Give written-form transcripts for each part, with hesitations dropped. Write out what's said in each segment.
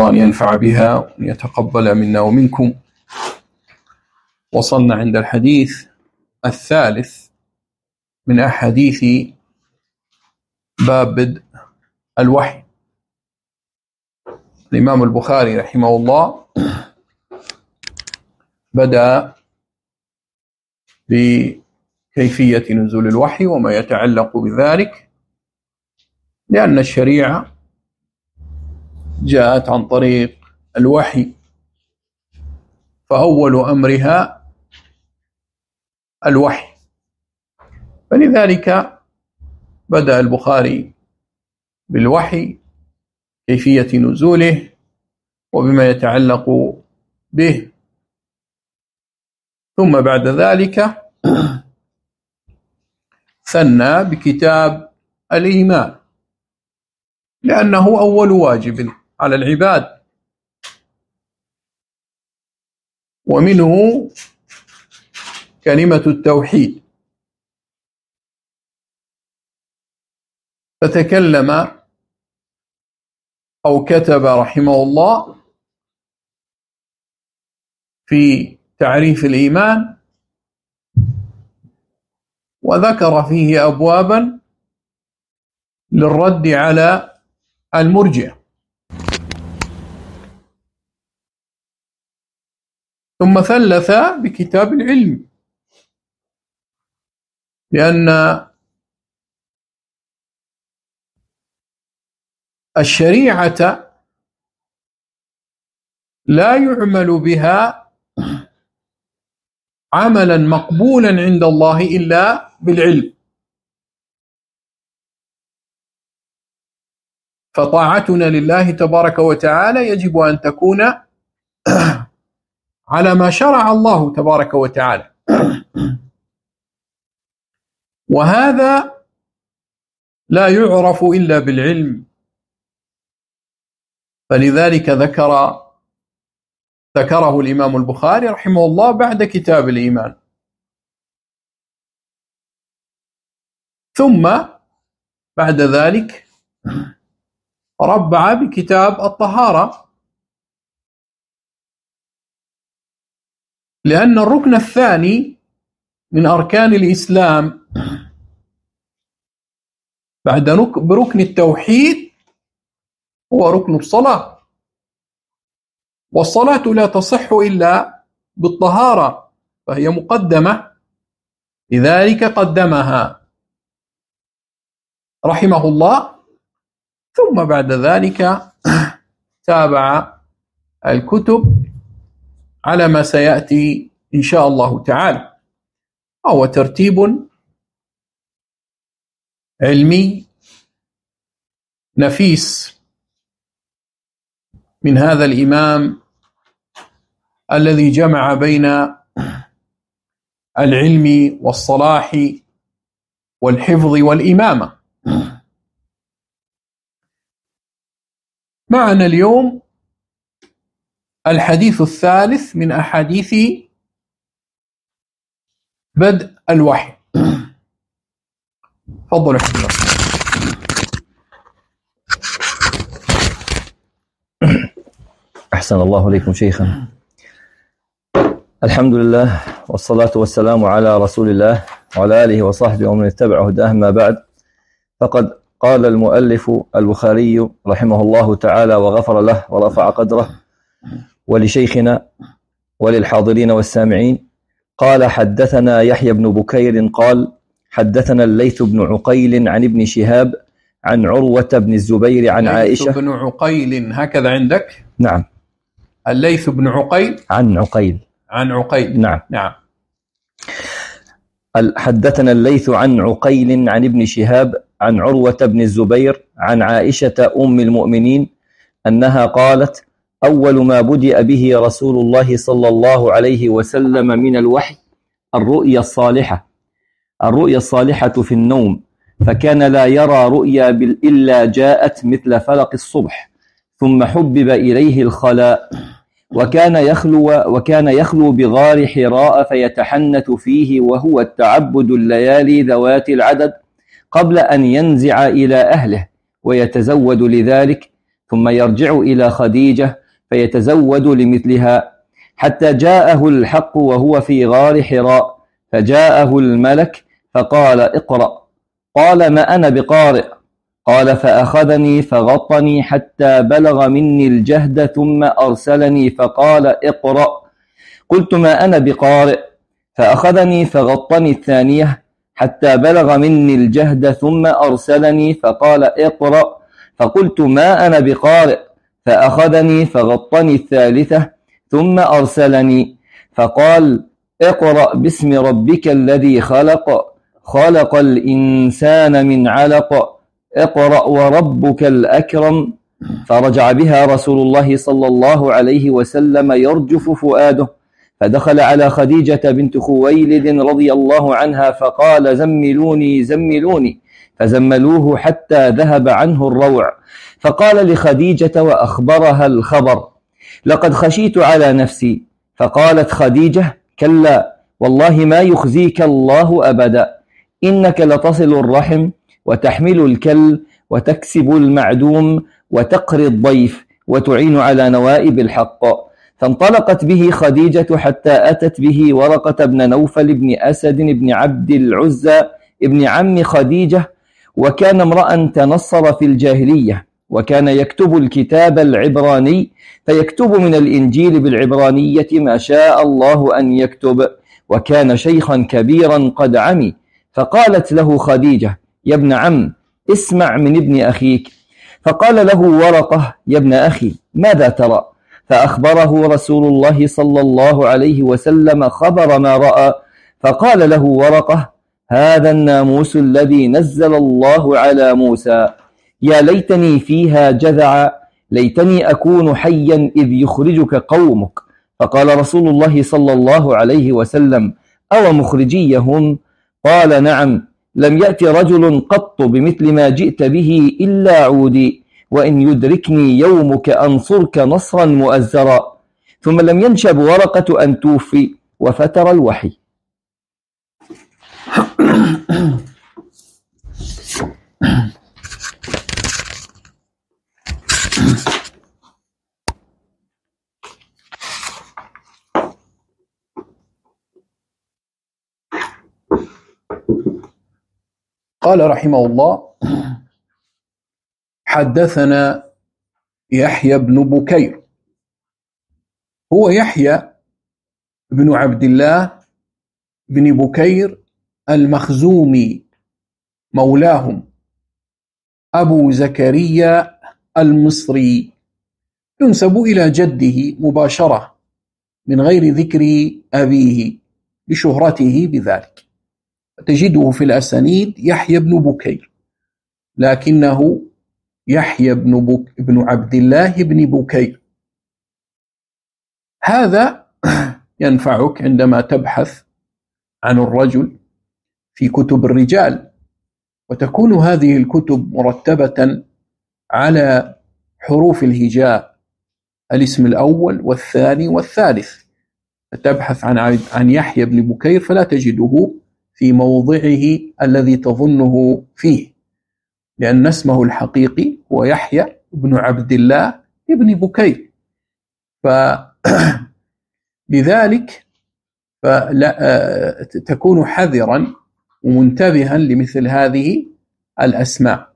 الله أن ينفع بها وأن يتقبل منا ومنكم. وصلنا عند الحديث الثالث من أحاديث باب بدء الوحي. الإمام البخاري رحمه الله بدأ بكيفية نزول الوحي وما يتعلق بذلك، لأن الشريعة جاءت عن طريق الوحي، فأول أمرها الوحي، فلذلك بدأ البخاري بالوحي، كيفية نزوله وبما يتعلق به، ثم بعد ذلك ثنى بكتاب الإيمان، لأنه أول واجب على العباد، ومنه كلمة التوحيد. فتكلم أو كتب رحمه الله في تعريف الإيمان، وذكر فيه أبوابا للرد على المرجئة، ثم ثلث بكتاب العلم، لأن الشريعة لا يعمل بها عملا مقبولا عند الله إلا بالعلم، فطاعتنا لله تبارك وتعالى يجب أن تكون على ما شرع الله تبارك وتعالى، وهذا لا يعرف إلا بالعلم. فلذلك ذكره الإمام البخاري رحمه الله بعد كتاب الإيمان، ثم بعد ذلك ربع بكتاب الطهارة، لأن الركن الثاني من أركان الإسلام بعد بركن التوحيد هو ركن الصلاة، والصلاة لا تصح إلا بالطهارة، فهي مقدمة، لذلك قدمها رحمه الله، ثم بعد ذلك تابع الكتب على ما سيأتي إن شاء الله تعالى. وهو ترتيب علمي نفيس من هذا الإمام الذي جمع بين العلم والصلاح والحفظ والإمامة. معنا اليوم الحديث الثالث من أحاديث بدء الوحي. تفضل حضرتك. أحسن الله إليكم شيخا. الحمد لله والصلاة والسلام على رسول الله وعلى آله وصحبه ومن اتبع هداه، ما بعد، فقد قال المؤلف البخاري رحمه الله تعالى وغفر له ورفع قدره ولشيخنا وللحاضرين والسامعين، قال: حدثنا يحيى بن بكير قال: حدثنا الليث بن عقيل عن ابن شهاب عن عروة بن الزبير عن عائشة. الليث بن عقيل هكذا عندك؟ نعم. الليث بن عقيل عن عقيل. عن عقيل. نعم. نعم. حدثنا الليث عن عقيل عن ابن شهاب عن عروة بن الزبير عن عائشة أم المؤمنين أنها قالت: أول ما بدأ به رسول الله صلى الله عليه وسلم من الوحي الرؤيا الصالحة. الرؤيا الصالحة في النوم، فكان لا يرى رؤيا إلا جاءت مثل فلق الصبح، ثم حبب إليه الخلاء، وكان يخلو بغار حراء فيتحنث فيه، وهو التعبد الليالي ذوات العدد قبل أن ينزع إلى أهله ويتزود لذلك، ثم يرجع إلى خديجة فيتزود لمثلها، حتى جاءه الحق وهو في غار حراء، فجاءه الملك فقال: اقرأ. قال: ما أنا بقارئ. قال: فأخذني فغطني حتى بلغ مني الجهد ثم أرسلني فقال: اقرأ. قلت: ما أنا بقارئ. فأخذني فغطني الثانية حتى بلغ مني الجهد ثم أرسلني فقال: اقرأ. فقلت: ما أنا بقارئ. فأخذني فغطني الثالثة ثم أرسلني فقال: اقرأ باسم ربك الذي خلق، خلق الإنسان من علق، اقرأ وربك الأكرم. فرجع بها رسول الله صلى الله عليه وسلم يرجف فؤاده، فدخل على خديجة بنت خويلد رضي الله عنها فقال: زملوني زملوني، فزملوه حتى ذهب عنه الروع. فقال لخديجة وأخبرها الخبر: لقد خشيت على نفسي. فقالت خديجة: كلا، والله ما يخزيك الله أبدا، إنك لتصل الرحم وتحمل الكل وتكسب المعدوم وتقري الضيف وتعين على نوائب الحق. فانطلقت به خديجة حتى أتت به ورقة بن نوفل بن أسد بن عبد العزى ابن عم خديجة، وكان امرأ تنصر في الجاهلية، وكان يكتب الكتاب العبراني، فيكتب من الإنجيل بالعبرانية ما شاء الله أن يكتب، وكان شيخا كبيرا قد عمي. فقالت له خديجة: يا ابن عم، اسمع من ابن أخيك. فقال له ورقة: يا ابن أخي، ماذا ترى؟ فأخبره رسول الله صلى الله عليه وسلم خبر ما رأى. فقال له ورقة: هذا الناموس الذي نزل الله على موسى، يا ليتني فيها جذعا، ليتني أكون حيا إذ يخرجك قومك. فقال رسول الله صلى الله عليه وسلم: أو مخرجيهم؟ قال: نعم، لم يأت رجل قط بمثل ما جئت به إلا عودي، وإن يدركني يومك أنصرك نصرا مؤزرا. ثم لم ينشب ورقة أن توفي، وفتر الوحي. قال رحمه الله: حدثنا يحيى بن بكير، هو يحيى بن عبد الله بن بكير المخزومي مولاهم، أبو زكريا المصري، ينسب إلى جده مباشرة من غير ذكر أبيه لشهرته بذلك، تجده في الأسانيد يحيى بن بكير، لكنه يحيى بن عبد الله بن بكير. هذا ينفعك عندما تبحث عن الرجل في كتب الرجال، وتكون هذه الكتب مرتبة على حروف الهجاء، الاسم الأول والثاني والثالث، فتبحث عن يحيى بن بكير فلا تجده في موضعه الذي تظنه فيه، لأن اسمه الحقيقي هو يحيى بن عبد الله بن بكير. لذلك تكون حذرا ومنتبها لمثل هذه الأسماء.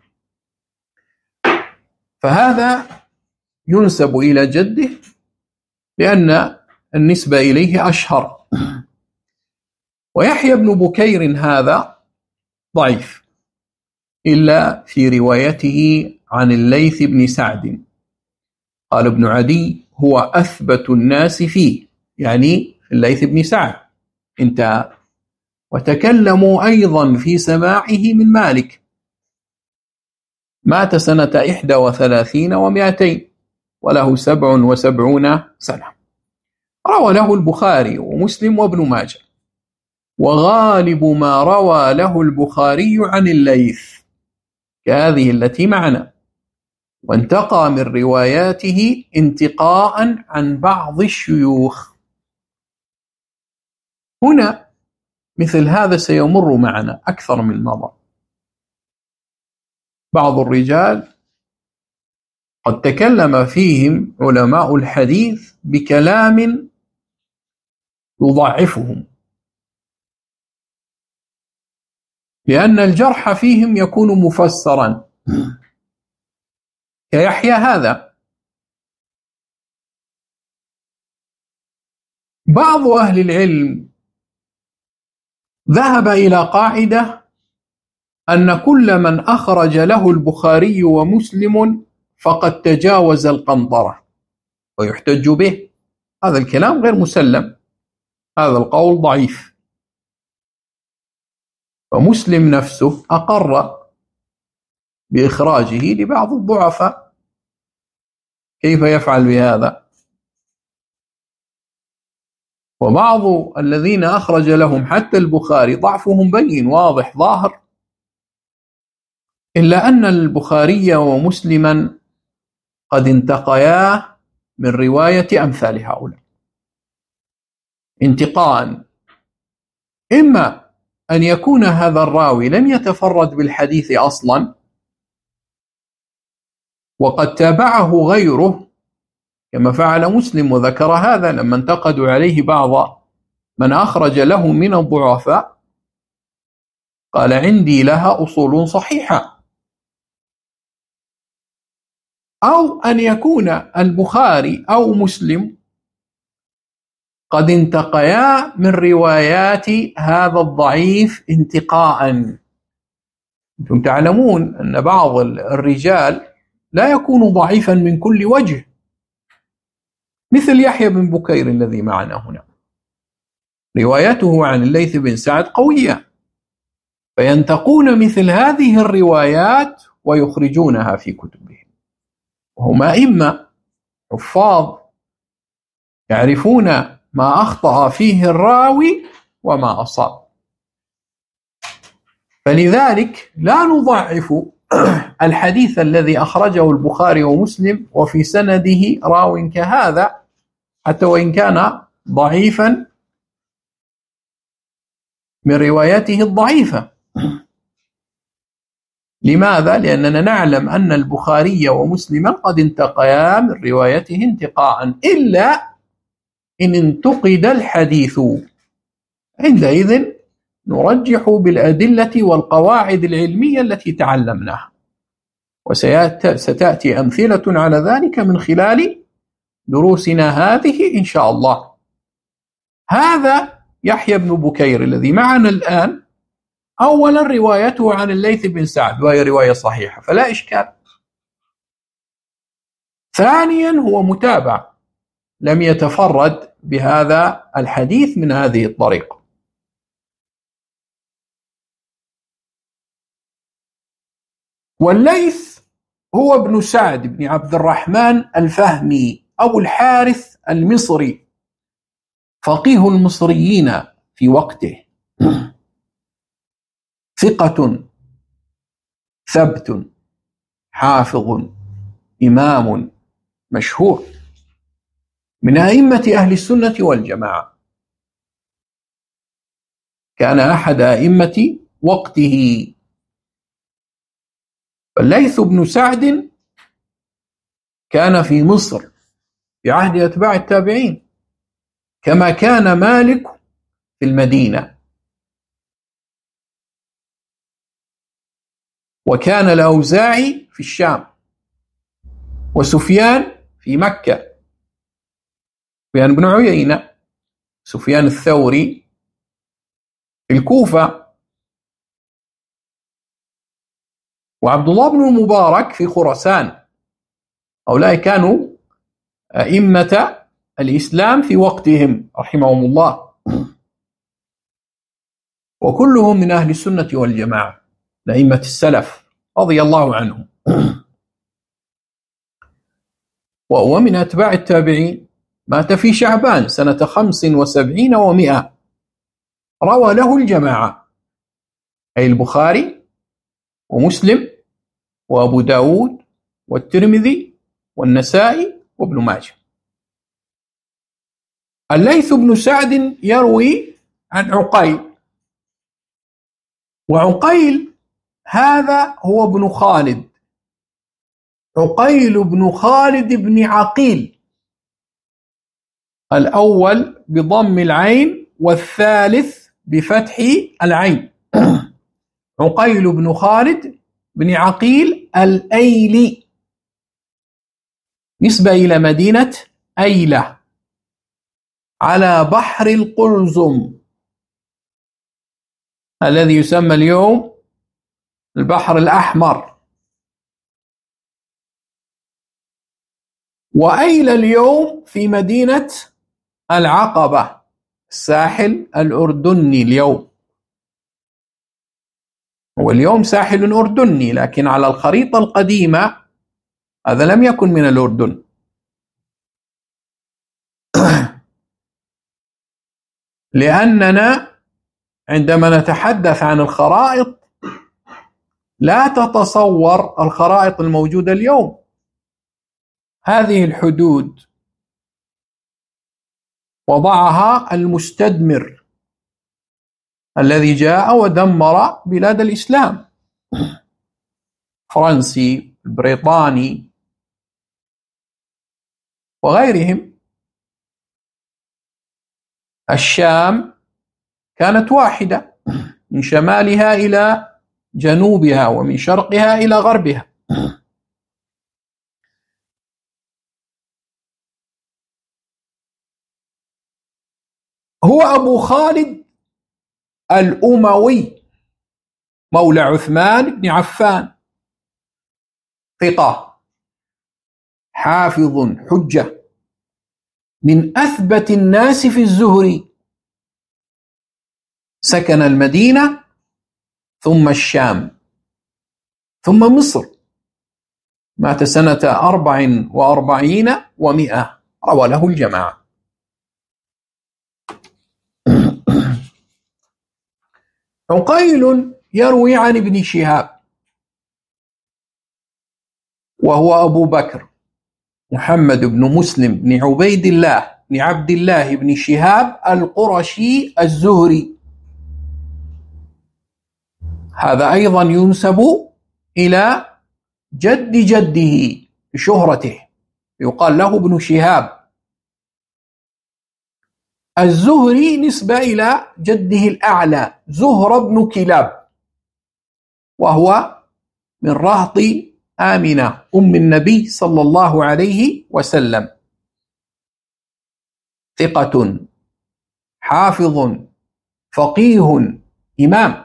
فهذا ينسب إلى جده لأن النسبة إليه أشهر. ويحيى بن بكير هذا ضعيف إلا في روايته عن الليث بن سعد. قال ابن عدي: هو أثبت الناس فيه، يعني الليث بن سعد، انتهى. وتكلموا أيضا في سماعه من مالك، مات سنة 31 و200 وله 77 سنة. روى له البخاري ومسلم وابن ماجه، وغالب ما روى له البخاري عن الليث كهذه التي معنا، وانتقى من رواياته انتقاء عن بعض الشيوخ. هنا مثل هذا سيمر معنا أكثر من مرة. بعض الرجال قد تكلم فيهم علماء الحديث بكلام يضعفهم، لأن الجرح فيهم يكون مفسرا، كيحيى هذا. بعض أهل العلم ذهب إلى قاعدة أن كل من أخرج له البخاري ومسلم فقد تجاوز القنطرة ويحتج به. هذا الكلام غير مسلم، هذا القول ضعيف. فمسلم نفسه أقر بإخراجه لبعض الضعفاء، كيف يفعل بهذا؟ وبعض الذين أخرج لهم حتى البخاري ضعفهم بين واضح ظاهر، إلا أن البخاري ومسلما قد انتقيا من رواية أمثال هؤلاء انتقاء، إما أن يكون هذا الراوي لم يتفرد بالحديث أصلا وقد تابعه غيره كما فعل مسلم، وذكر هذا لما انتقدوا عليه بعض من أخرج له من الضعفاء، قال عندي لها أصول صحيحة. أو أن يكون البخاري أو مسلم قد انتقيا من روايات هذا الضعيف انتقاء. أنتم تعلمون أن بعض الرجال لا يكون ضعيفا من كل وجه، مثل يحيى بن بكير الذي معنا هنا، روايته عن الليث بن سعد قوية، فينتقون مثل هذه الروايات ويخرجونها في كتبهم، وهم أئمة حفاظ يعرفون ما أخطأ فيه الراوي وما أصاب. فلذلك لا نضعف الحديث الذي أخرجه البخاري ومسلم وفي سنده راو كهذا حتى وإن كان ضعيفا من رواياته الضعيفة. لماذا؟ لأننا نعلم أن البخاري ومسلما قد انتقيا من روايته انتقاء، إلا إن انتقد الحديث، عندئذ نرجح بالأدلة والقواعد العلمية التي تعلمناها، وستأتي أمثلة على ذلك من خلال دروسنا هذه إن شاء الله. هذا يحيى بن بكير الذي معنا الآن، أولا روايته عن الليث بن سعد وهي رواية صحيحة فلا إشكال. ثانيا هو متابع، لم يتفرد بهذا الحديث من هذه الطريقة. والليث هو ابن سعد بن عبد الرحمن الفهمي أبو الحارث المصري، فقيه المصريين في وقته، ثقة ثبت حافظ إمام مشهور من أئمة أهل السنة والجماعة، كان أحد أئمة وقته. الليث بن سعد كان في مصر في عهد أتباع التابعين، كما كان مالك في المدينة، وكان الأوزاعي في الشام، وسفيان في مكة، سفيان بن عيينة، سفيان الثوري في الكوفة، وعبد الله بن المبارك في خراسان. هؤلاء كانوا أئمة الإسلام في وقتهم رحمهم الله، وكلهم من أهل السنة والجماعة، أئمة السلف رضي الله عنهم. وهو من أتباع التابعين، مات في شعبان سنة 75 و100، روى له الجماعة، أي البخاري ومسلم وأبو داود والترمذي والنسائي وابن ماجه. الليث بن سعد يروي عن عقيل، وعقيل هذا هو ابن خالد عقيل بن خالد بن عقيل، الأول بضم العين والثالث بفتح العين. عقيل بن خالد بن عقيل الأيلي، نسبة إلى مدينة أيلة على بحر القلزم الذي يسمى اليوم البحر الأحمر. وأيلة اليوم في مدينة العقبة، الساحل الأردني اليوم، هو اليوم ساحل أردني، لكن على الخريطة القديمة هذا لم يكن من الأردن. لأننا عندما نتحدث عن الخرائط لا تتصور الخرائط الموجودة اليوم. هذه الحدود وضعها المستدمر الذي جاء ودمر بلاد الإسلام، فرنسي، بريطاني وغيرهم. الشام كانت واحدة من شمالها إلى جنوبها ومن شرقها إلى غربها. هو أبو خالد الأموي مولى عثمان بن عفان، ثقة حافظ حجة، من أثبت الناس في الزهري، سكن المدينة ثم الشام ثم مصر، مات سنة 44 و100، روى له الجماعة. عقيل يروي عن ابن شهاب، وهو أبو بكر محمد بن مسلم بن عبيد الله بن عبد الله بن شهاب القرشي الزهري. هذا أيضا ينسب إلى جد جده بشهرته، يقال له ابن شهاب. الزهري نسبة إلى جده الأعلى زهر بن كلاب، وهو من رهط آمنة أم النبي صلى الله عليه وسلم، ثقة حافظ فقيه إمام،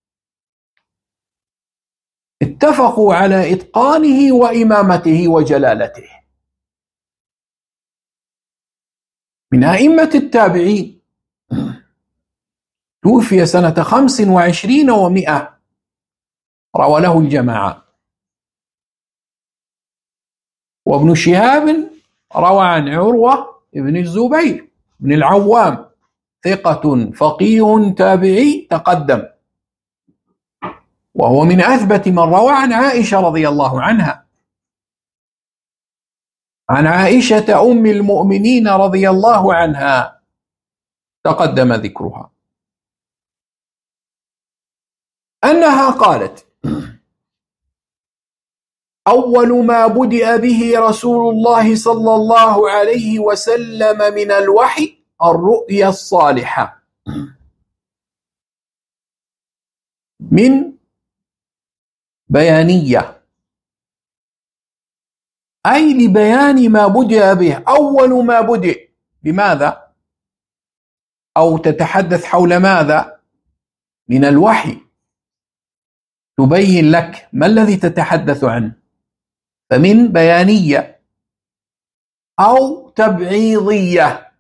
اتفقوا على إتقانه وإمامته وجلالته، من أئمة التابعين، توفي سنة 25 و100، روى له الجماعة. وابن شهاب روى عن عروة ابن الزبير بن العوام، ثقة فقيه تابعي تقدم، وهو من أثبت من روى عن عائشة رضي الله عنها، عن عائشة أم المؤمنين رضي الله عنها، تقدم ذكرها، أنها قالت: أول ما بدأ به رسول الله صلى الله عليه وسلم من الوحي الرؤيا الصالحة، من بيانية، أي لبيان ما بدأ به، أول ما بدأ بماذا؟ أو تتحدث حول ماذا؟ من الوحي، تبين لك ما الذي تتحدث عنه، فمن بيانية أو تبعيضية،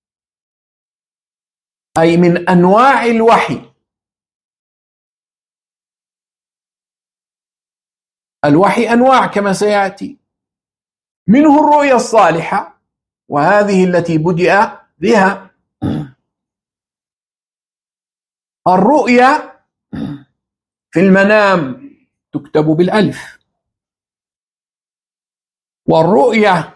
أي من أنواع الوحي. الوحي أنواع كما سيأتي، منه الرؤيا الصالحة، وهذه التي بدأ بها. الرؤيا في المنام تكتب بالألف، والرؤيا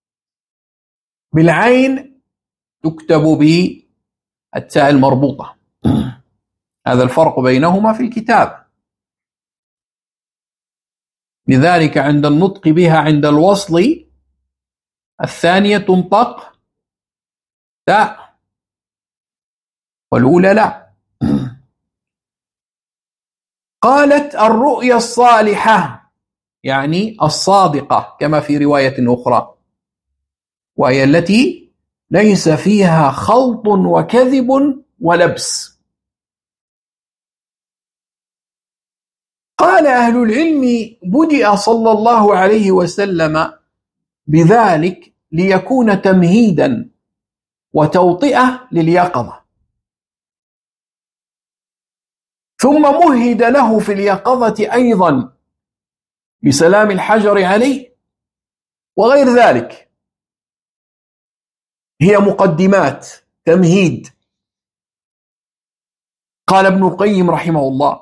بالعين تكتب بالتاء المربوطة، هذا الفرق بينهما في الكتاب. لذلك عند النطق بها عند الوصل الثانية تنطق لا، والأولى لا. قالت الرؤيا الصالحة يعني الصادقة كما في رواية أخرى، وهي التي ليس فيها خلط وكذب ولبس. قال أهل العلم بدأ صلى الله عليه وسلم بذلك ليكون تمهيدا وتوطئة لليقظة، ثم مهد له في اليقظة أيضا بسلام الحجر عليه وغير ذلك. هي مقدمات تمهيد. قال ابن القيم رحمه الله: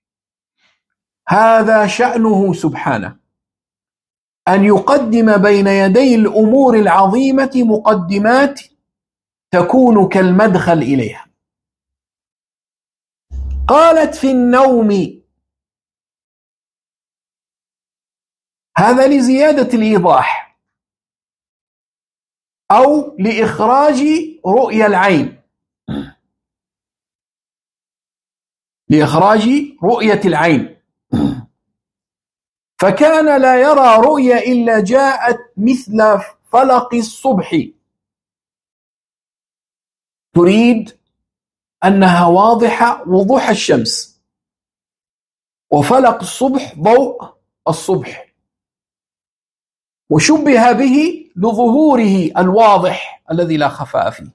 هذا شأنه سبحانه، أن يقدم بين يدي الأمور العظيمة مقدمات تكون كالمدخل إليها. قالت في النوم، هذا لزيادة الإيضاح أو لإخراج رؤية العين، لإخراج رؤية العين. فكان لا يرى رؤيا إلا جاءت مثل فلق الصبح، تريد أنها واضحة وضوح الشمس، وفلق الصبح ضوء الصبح، وشبه به لظهوره الواضح الذي لا خفاء فيه.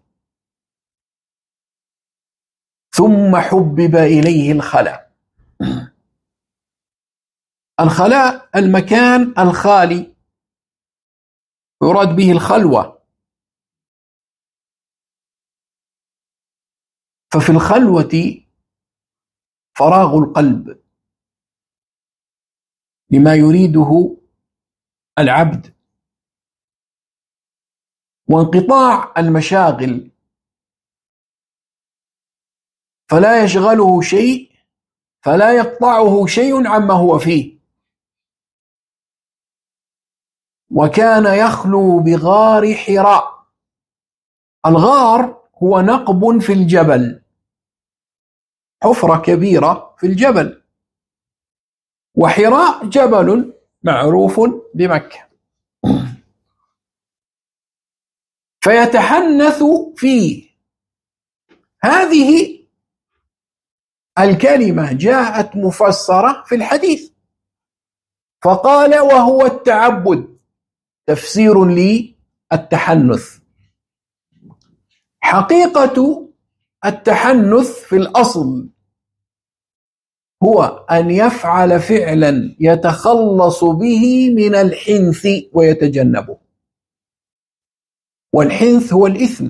ثم حبب إليه الخلاء. الخلاء المكان الخالي، يراد به الخلوة. ففي الخلوة فراغ القلب لما يريده العبد، وانقطاع المشاغل، فلا يشغله شيء، فلا يقطعه شيء عما هو فيه. وكان يخلو بغار حراء. الغار هو نقب في الجبل، حفرة كبيرة في الجبل، وحراء جبل معروف بمكة. فيتحنث فيه. هذه الكلمة جاءت مفسرة في الحديث، فقال وهو التعبد، تفسير للتحنث. حقيقة التحنث في الأصل هو أن يفعل فعلا يتخلص به من الحنث ويتجنبه، والحنث هو الإثم.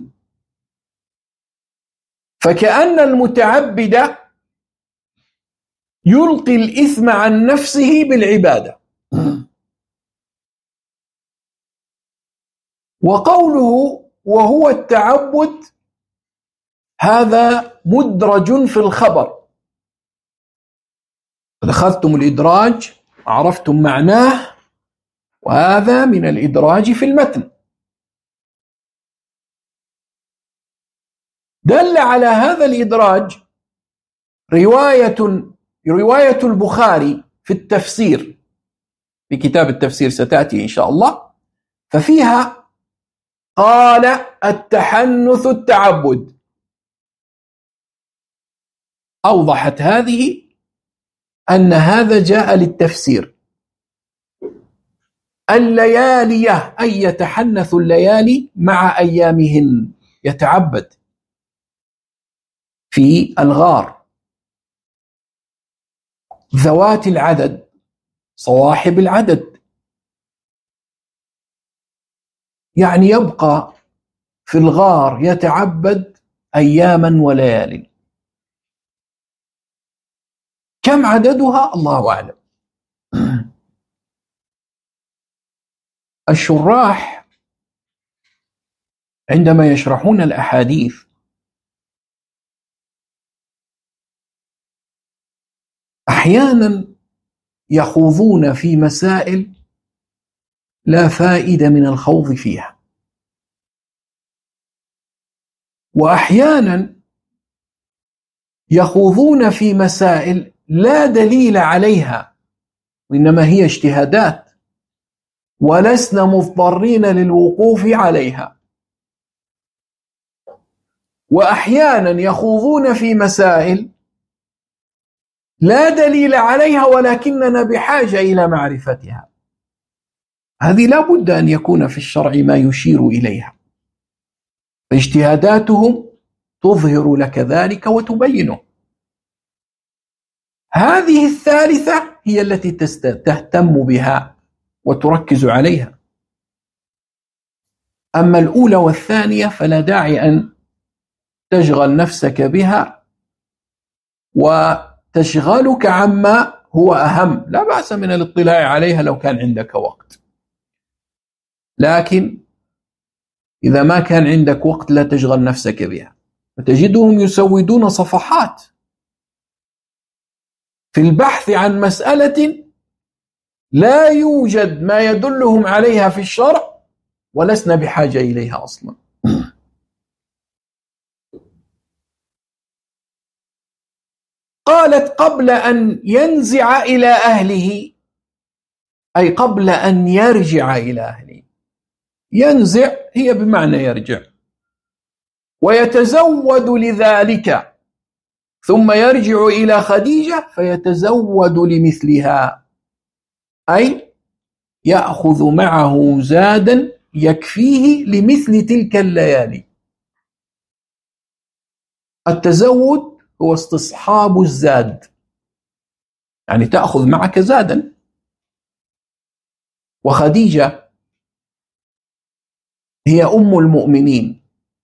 فكأن المتعبد يلقي الإثم عن نفسه بالعبادة. وقوله وهو التعبد هذا مدرج في الخبر. أخذتم الإدراج، عرفتم معناه، وهذا من الإدراج في المتن. دل على هذا الإدراج رواية البخاري في التفسير، في كتاب التفسير ستأتي إن شاء الله، ففيها قال التحنث التعبد. أوضحت هذه أن هذا جاء للتفسير. الليالية أي يتحنث الليالي مع أيامهن، يتعبد في الغار، ذوات العدد، صواحب العدد، يعني يبقى في الغار يتعبد أياما وليالي. كم عددها الله أعلم. الشراح عندما يشرحون الأحاديث أحيانا يخوضون في مسائل لا فائدة من الخوض فيها، وأحيانا يخوضون في مسائل لا دليل عليها وإنما هي اجتهادات ولسنا مضطرين للوقوف عليها، وأحيانا يخوضون في مسائل لا دليل عليها ولكننا بحاجة إلى معرفتها. هذه لا بد أن يكون في الشرع ما يشير إليها، فاجتهاداتهم تظهر لك ذلك وتبينه. هذه الثالثة هي التي تهتم بها وتركز عليها، أما الأولى والثانية فلا داعي أن تشغل نفسك بها وتشغلك عما هو أهم. لا بأس من الاطلاع عليها لو كان عندك وقت، لكن إذا ما كان عندك وقت لا تشغل نفسك بها. فتجدهم يسودون صفحات في البحث عن مسألة لا يوجد ما يدلهم عليها في الشرع ولسنا بحاجة إليها أصلا. قالت قبل أن ينزع إلى أهله، أي قبل أن يرجع إلى أهله. ينزع هي بمعنى يرجع، ويتزود لذلك ثم يرجع إلى خديجة فيتزود لمثلها، أي يأخذ معه زادا يكفيه لمثل تلك الليالي. التزود هو استصحاب الزاد، يعني تأخذ معك زادا. وخديجة هي أم المؤمنين،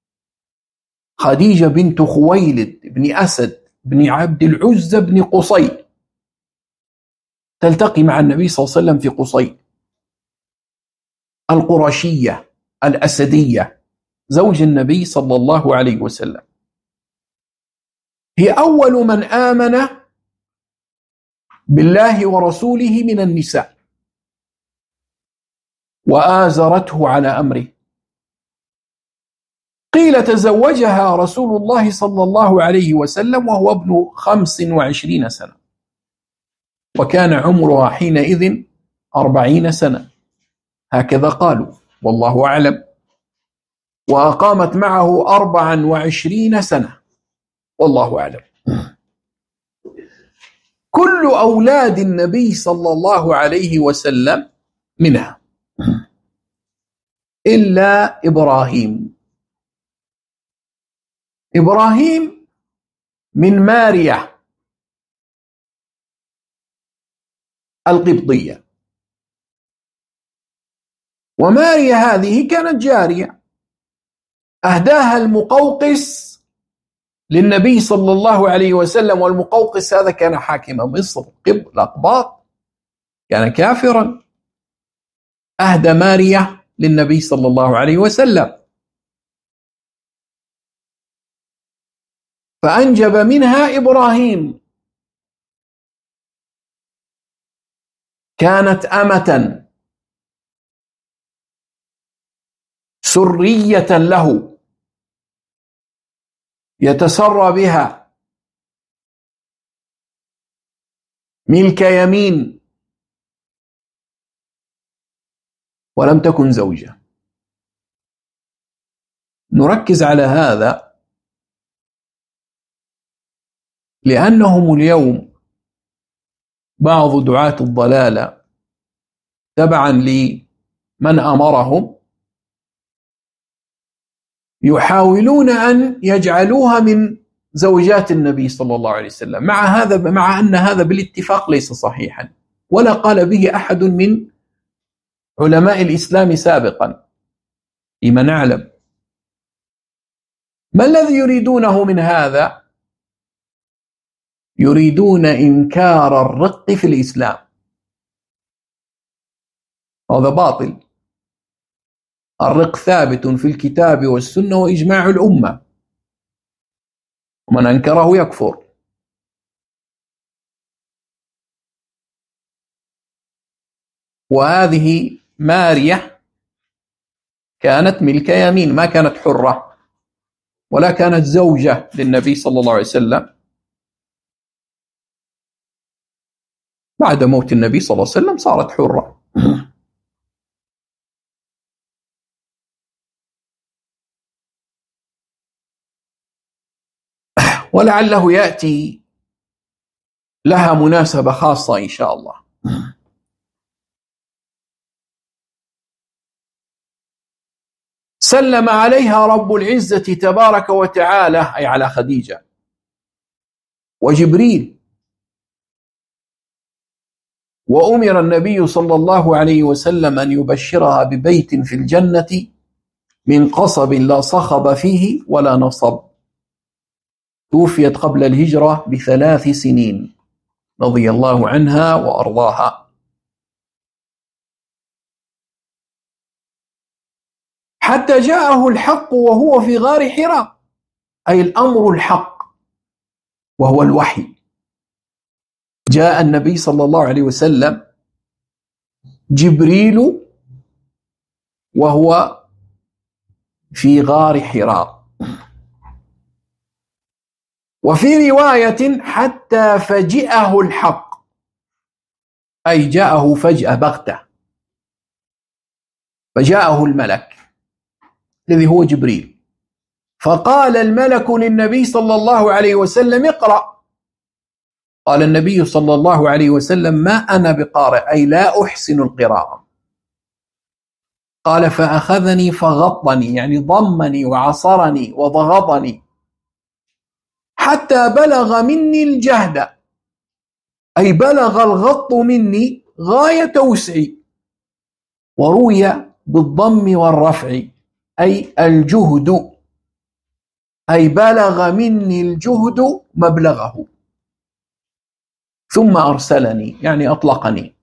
خديجة بنت خويلد بن أسد بن عبد العزى بن قصي، تلتقي مع النبي صلى الله عليه وسلم في قصي، القرشية الأسدية، زوج النبي صلى الله عليه وسلم. هي أول من آمن بالله ورسوله من النساء، وآزرته على أمره. قيل تزوجها رسول الله صلى الله عليه وسلم وهو ابن 25 سنة، وكان عمرها حينئذ 40 سنة، هكذا قالوا والله أعلم. وأقامت معه 24 سنة والله أعلم. كل أولاد النبي صلى الله عليه وسلم منها إلا إبراهيم. إبراهيم من ماريا القبطية، وماريا هذه كانت جارية أهداها المقوقس للنبي صلى الله عليه وسلم، والمقوقس هذا كان حاكم مصر الأقباط، كان كافرا، أهدى ماريا للنبي صلى الله عليه وسلم، فأنجب منها إبراهيم. كانت أمة سرية له يتسرى بها ملك يمين، ولم تكن زوجة. نركز على هذا لأنهم اليوم بعض دعاة الضلالة تبعا لمن أمرهم يحاولون أن يجعلوها من زوجات النبي صلى الله عليه وسلم، مع أن هذا بالاتفاق ليس صحيحا، ولا قال به أحد من علماء الإسلام سابقا فيما نعلم. ما الذي يريدونه من هذا؟ يريدون إنكار الرق في الإسلام، هذا باطل. الرق ثابت في الكتاب والسنة وإجماع الأمة، ومن أنكره يكفر. وهذه مارية كانت ملك يمين، ما كانت حرة ولا كانت زوجة للنبي صلى الله عليه وسلم. بعد موت النبي صلى الله عليه وسلم صارت حرة. ولعله يأتي لها مناسبة خاصة إن شاء الله. سلم عليها رب العزة تبارك وتعالى، أي على خديجة، وجبريل، وأمر النبي صلى الله عليه وسلم أن يبشرها ببيت في الجنة من قصب لا صخب فيه ولا نصب. توفيت قبل الهجرة ب3 سنين رضي الله عنها وأرضاها. حتى جاءه الحق وهو في غار حراء، أي الأمر الحق وهو الوحي. جاء النبي صلى الله عليه وسلم جبريل وهو في غار حراء. وفي رواية حتى فجئه الحق، أي جاءه فجأة بغتة، فجاءه الملك الذي هو جبريل، فقال الملك للنبي صلى الله عليه وسلم اقرأ. قال النبي صلى الله عليه وسلم ما أنا بقارئ، أي لا أحسن القراءة. قال فأخذني فغطني، يعني ضمني وعصرني وضغطني حتى بلغ مني الجهد، أي بلغ الغط مني غاية وسعي. وروي بالضم والرفع، أي الجهد، أي بلغ مني الجهد مبلغه. ثم أرسلني، يعني أطلقني،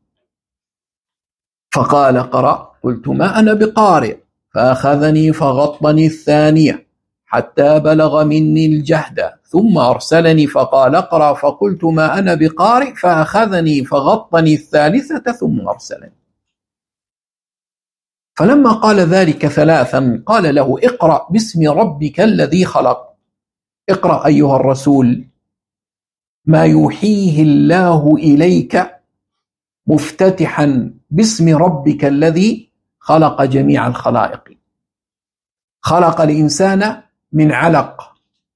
فقال اقرأ. قلت ما أنا بقارئ، فأخذني فغطني الثانية حتى بلغ مني الجهد، ثم أرسلني فقال اقرأ، فقلت ما أنا بقارئ، فأخذني فغطني الثالثة ثم أرسلني. فلما قال ذلك 3 قال له اقرأ باسم ربك الذي خلق. اقرأ أيها الرسول ما يوحيه الله إليك مفتتحا باسم ربك الذي خلق جميع الخلائق. خلق الإنسان من علق،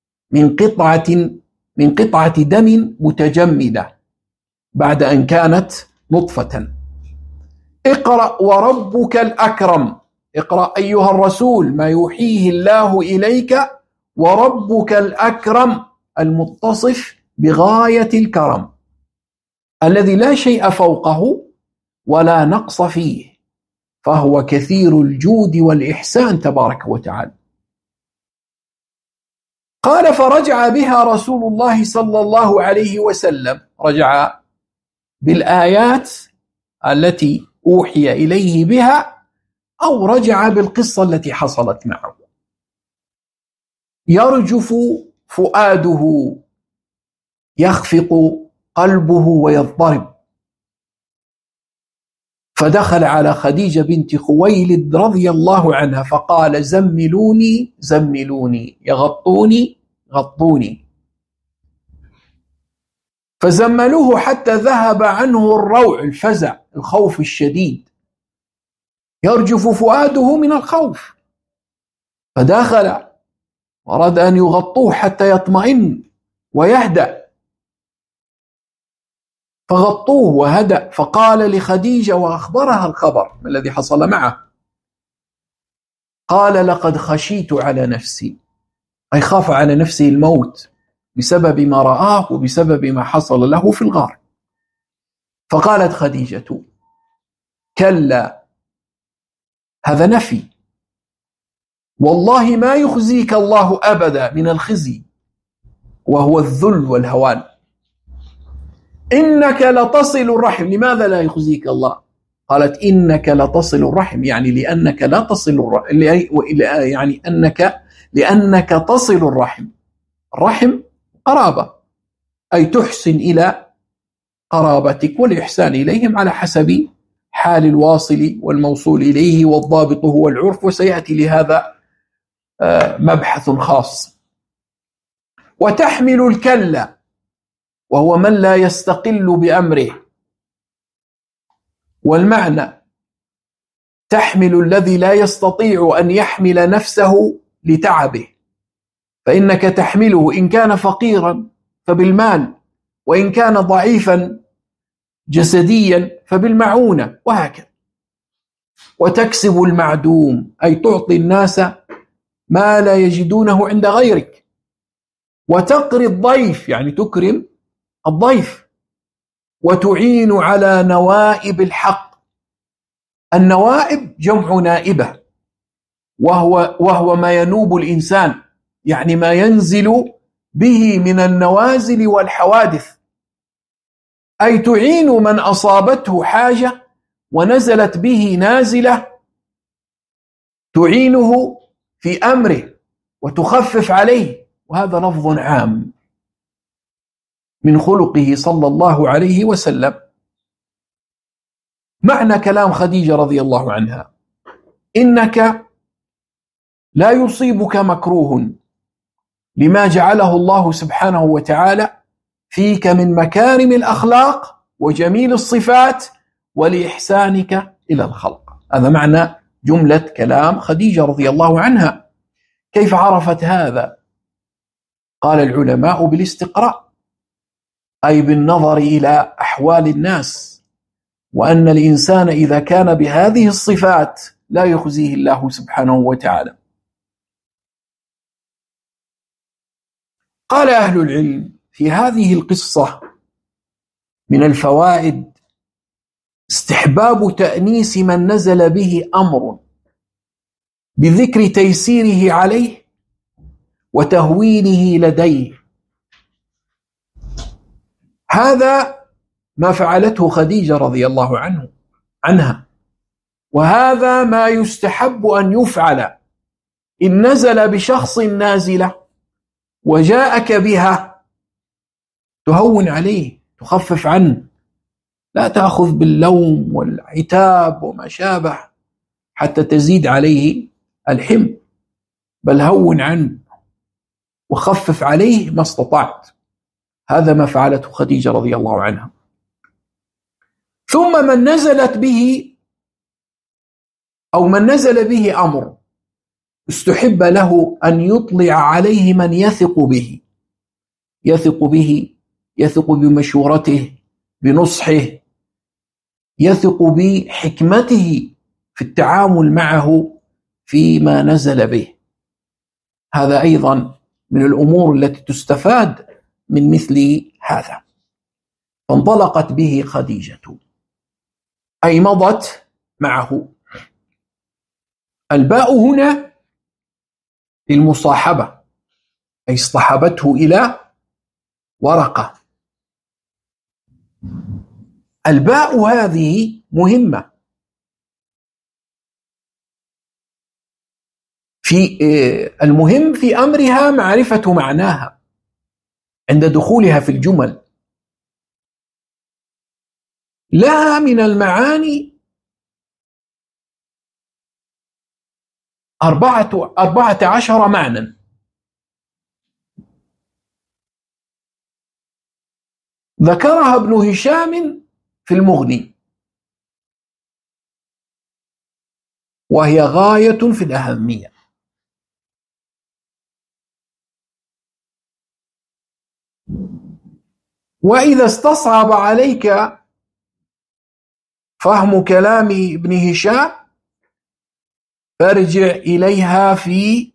من قطعة دم متجمدة بعد أن كانت نطفة. اقرأ وربك الأكرم. اقرأ أيها الرسول ما يوحيه الله إليك وربك الأكرم، المتصف بغاية الكرم، الذي لا شيء فوقه ولا نقص فيه، فهو كثير الجود والإحسان تبارك وتعالى. قال فرجع بها رسول الله صلى الله عليه وسلم، رجع بالآيات التي أوحي إليه بها، أو رجع بالقصة التي حصلت معه. يرجف فؤاده، يخفق قلبه ويضطرب. فدخل على خديجة بنت خويلد رضي الله عنها فقال زملوني زملوني، يغطوني غطوني. فزملوه حتى ذهب عنه الروع، الفزع، الخوف الشديد، يرجف فؤاده من الخوف. فدخل وأراد أن يغطوه حتى يطمئن ويهدأ، فغطوه وهدأ. فقال لخديجة وأخبرها الخبر الذي حصل معه، قال لقد خشيت على نفسي، أي خاف على نفسه الموت بسبب ما رآه وبسبب ما حصل له في الغار. فقالت خديجة كلا، هذا نفي، والله ما يخزيك الله أبدا من الخزي وهو الذل والهوان. إنك لتصل الرحم. لماذا لا يخزيك الله؟ قالت إنك لتصل الرحم، يعني لأنك لا تصل الرحم، يعني لأنك تصل الرحم. الرحم قرابة، أي تحسن إلى قرابتك والإحسان إليهم على حسب حال الواصل والموصول إليه، والضابط هو العرف، وسيأتي لهذا مبحث خاص. وتحمل الكل وهو من لا يستقل بأمره، والمعنى تحمل الذي لا يستطيع أن يحمل نفسه لتعبه، فإنك تحمله إن كان فقيرا فبالمال، وإن كان ضعيفا جسديا فبالمعونة، وهكذا. وتكسب المعدوم أي تعطي الناس ما لا يجدونه عند غيرك. وتقري الضيف يعني تكرم الضيف. وتعين على نوائب الحق. النوائب جمع نائبة، وهو ما ينوب الإنسان، يعني ما ينزل به من النوازل والحوادث، أي تعين من أصابته حاجة ونزلت به نازلة، تعينه في أمره وتخفف عليه. وهذا لفظ عام من خلقه صلى الله عليه وسلم. معنى كلام خديجة رضي الله عنها: إنك لا يصيبك مكروه لما جعله الله سبحانه وتعالى فيك من مكارم الأخلاق وجميل الصفات ولإحسانك إلى الخلق. هذا معنى جملة كلام خديجة رضي الله عنها. كيف عرفت هذا؟ قال العلماء: بالاستقراء، أي بالنظر إلى أحوال الناس، وأن الإنسان إذا كان بهذه الصفات لا يخزيه الله سبحانه وتعالى. قال أهل العلم في هذه القصة من الفوائد استحباب تأنيس من نزل به أمر بذكر تيسيره عليه وتهوينه لديه. هذا ما فعلته خديجة رضي الله عنها، وهذا ما يستحب أن يفعل إن نزل بشخص نازلة وجاءك بها، تهون عليه، تخفف عنه، لا تأخذ باللوم والعتاب وما شابه حتى تزيد عليه الحمل، بل هون عنه وخفف عليه ما استطعت. هذا ما فعلته خديجة رضي الله عنها. ثم من نزلت به أو من نزل به أمر استحب له أن يطلع عليه من يثق به، يثق بمشورته، بنصحه، يثق بحكمته في التعامل معه فيما نزل به. هذا أيضا من الأمور التي تستفاد من مثل هذا. فانطلقت به خديجة أي مضت معه. الباء هنا للمصاحبة، أي اصطحبته إلى ورقة. الباء هذه مهمة في المهم في أمرها معرفة معناها عند دخولها في الجمل. لها من المعاني 14 معنى ذكرها ابن هشام في المغني، وهي غاية في الأهمية. وإذا استصعب عليك فهم كلام ابن هشام فارجع إليها في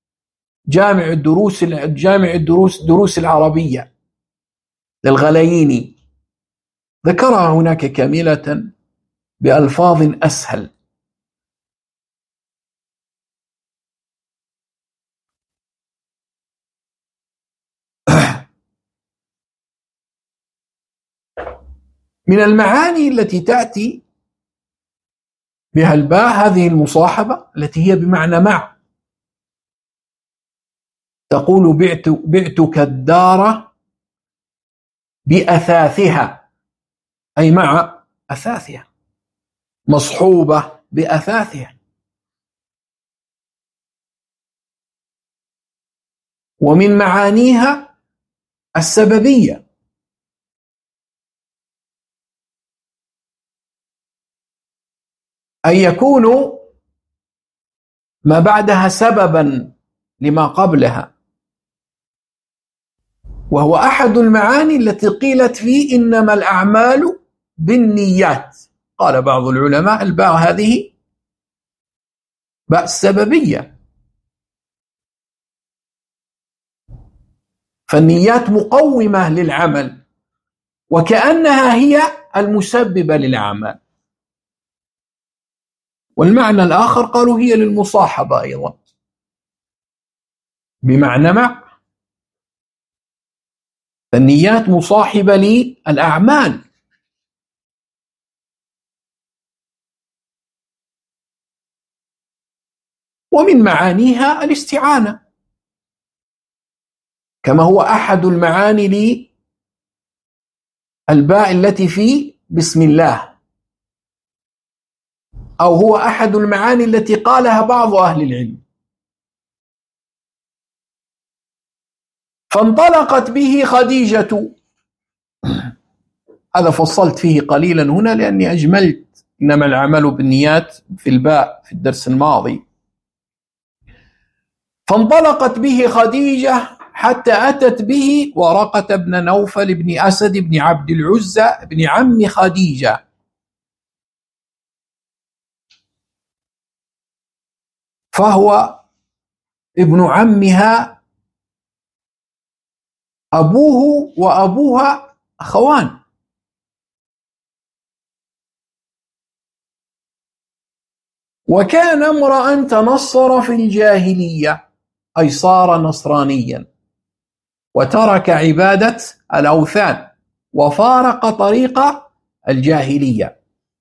جامع الدروس العربية للغلييني، ذكرها هناك كاملة بألفاظ أسهل. من المعاني التي تأتي بها الباء هذه المصاحبة التي هي بمعنى مع. تقول بعتك الدار بأثاثها، أي مع أثاثها. مصحوبة بأثاثها. ومن معانيها السببية، أن يكون ما بعدها سببا لما قبلها، وهو أحد المعاني التي قيلت فيه إنما الأعمال بالنيات. قال بعض العلماء الباء هذه باء السببية، فالنيات مقومة للعمل وكأنها هي المسببة للأعمال. والمعنى الآخر قالوا هي للمصاحبة أيضا، بمعنى مع، فالنيات مصاحبة للأعمال. ومن معانيها الاستعانة، كما هو أحد المعاني للباء التي في بسم الله، أو هو أحد المعاني التي قالها بعض أهل العلم. فانطلقت به خديجة، هذا فصلت فيه قليلا هنا لأني أجملت إنما العمل بالنيات في الباء في الدرس الماضي. فانطلقت به خديجة حتى أتت به ورقة بن نوفل بن أسد بن عبد العزى بن عم خديجة، فهو ابن عمها، أبوه وأبوها أخوان. وكان امرأ تنصر في الجاهلية، أي صار نصرانيا وترك عبادة الأوثان وفارق طريق الجاهلية.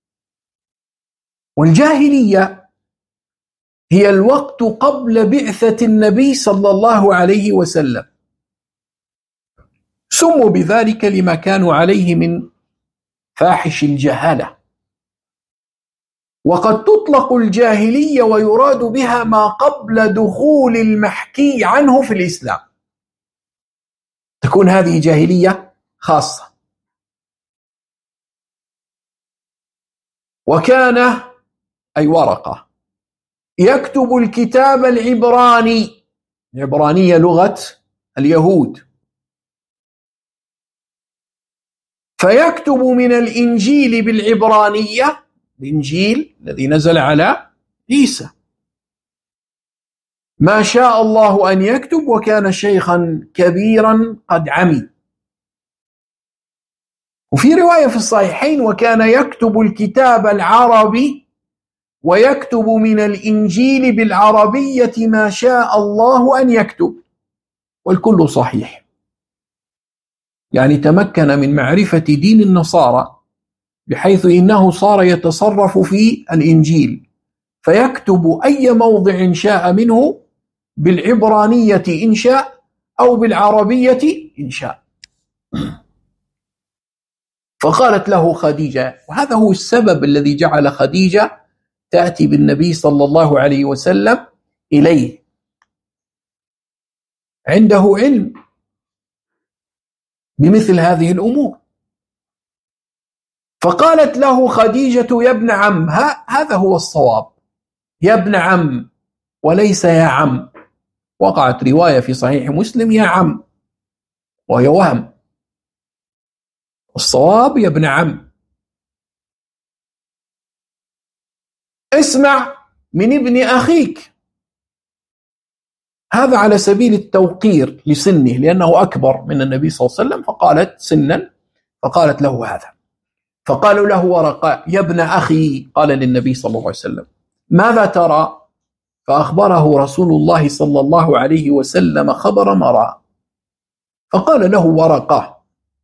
والجاهلية هي الوقت قبل بعثة النبي صلى الله عليه وسلم، سموا بذلك لما كانوا عليه من فاحش الجهالة. وقد تطلق الجاهلية ويراد بها ما قبل دخول المحكي عنه في الإسلام، تكون هذه جاهلية خاصة. وكان أي ورقة يكتب الكتاب العبراني، العبرانية لغة اليهود، فيكتب من الإنجيل بالعبرانية، الإنجيل الذي نزل على عيسى، ما شاء الله أن يكتب، وكان شيخا كبيرا قد عمي. وفي رواية في الصحيحين وكان يكتب الكتاب العربي ويكتب من الإنجيل بالعربية ما شاء الله أن يكتب، والكل صحيح. يعني تمكن من معرفة دين النصارى بحيث إنه صار يتصرف في الإنجيل فيكتب أي موضع شاء منه بالعبرانية إن شاء أو بالعربية إن شاء. فقالت له خديجة، وهذا هو السبب الذي جعل خديجة تأتي بالنبي صلى الله عليه وسلم إليه، عنده علم بمثل هذه الأمور. فقالت له خديجة يا ابن عم، هذا هو الصواب، يا ابن عم وليس يا عم. وقعت رواية في صحيح مسلم يا عم وهي وهم، الصواب يا ابن عم. اسمع من ابن أخيك، هذا على سبيل التوقير لسنه لأنه أكبر من النبي صلى الله عليه وسلم، فقالت سنا، فقالت له هذا. فقالوا له ورقاء يا ابن أخي، قال للنبي صلى الله عليه وسلم ماذا ترى؟ فأخبره رسول الله صلى الله عليه وسلم خبر ما رأى. فقال له ورقة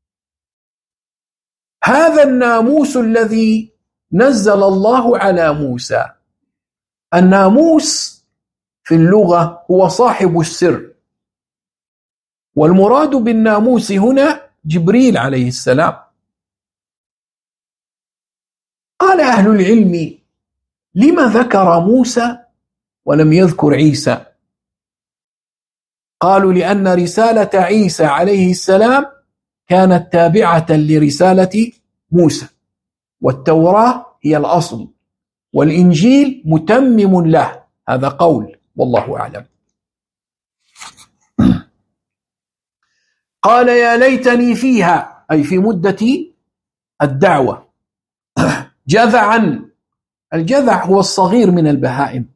هذا الناموس الذي نزل الله على موسى. الناموس في اللغة هو صاحب السر، والمراد بالناموس هنا جبريل عليه السلام. قال أهل العلم: لما ذكر موسى ولم يذكر عيسى؟ قالوا: لأن رسالة عيسى عليه السلام كانت تابعة لرسالة موسى، والتوراة هي الأصل، والإنجيل متمم له. هذا قول، والله أعلم. قال: يا ليتني فيها، أي في مدة الدعوة، جذعا. الجذع هو الصغير من البهائم،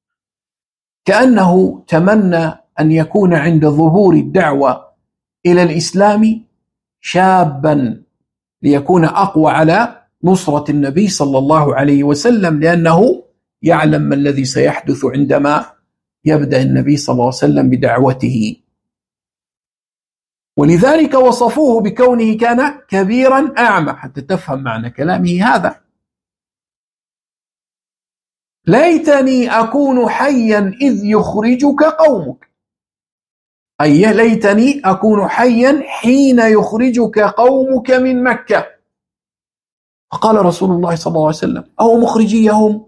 كأنه تمنى أن يكون عند ظهور الدعوة إلى الإسلام شابا، ليكون أقوى على نصرة النبي صلى الله عليه وسلم، لأنه يعلم ما الذي سيحدث عندما يبدأ النبي صلى الله عليه وسلم بدعوته. ولذلك وصفوه بكونه كان كبيرا أعمى، حتى تفهم معنى كلامه هذا. ليتني أكون حيا إذ يخرجك قومك، أي ليتني أكون حيا حين يخرجك قومك من مكة. فقال رسول الله صلى الله عليه وسلم: أو مخرجيهم؟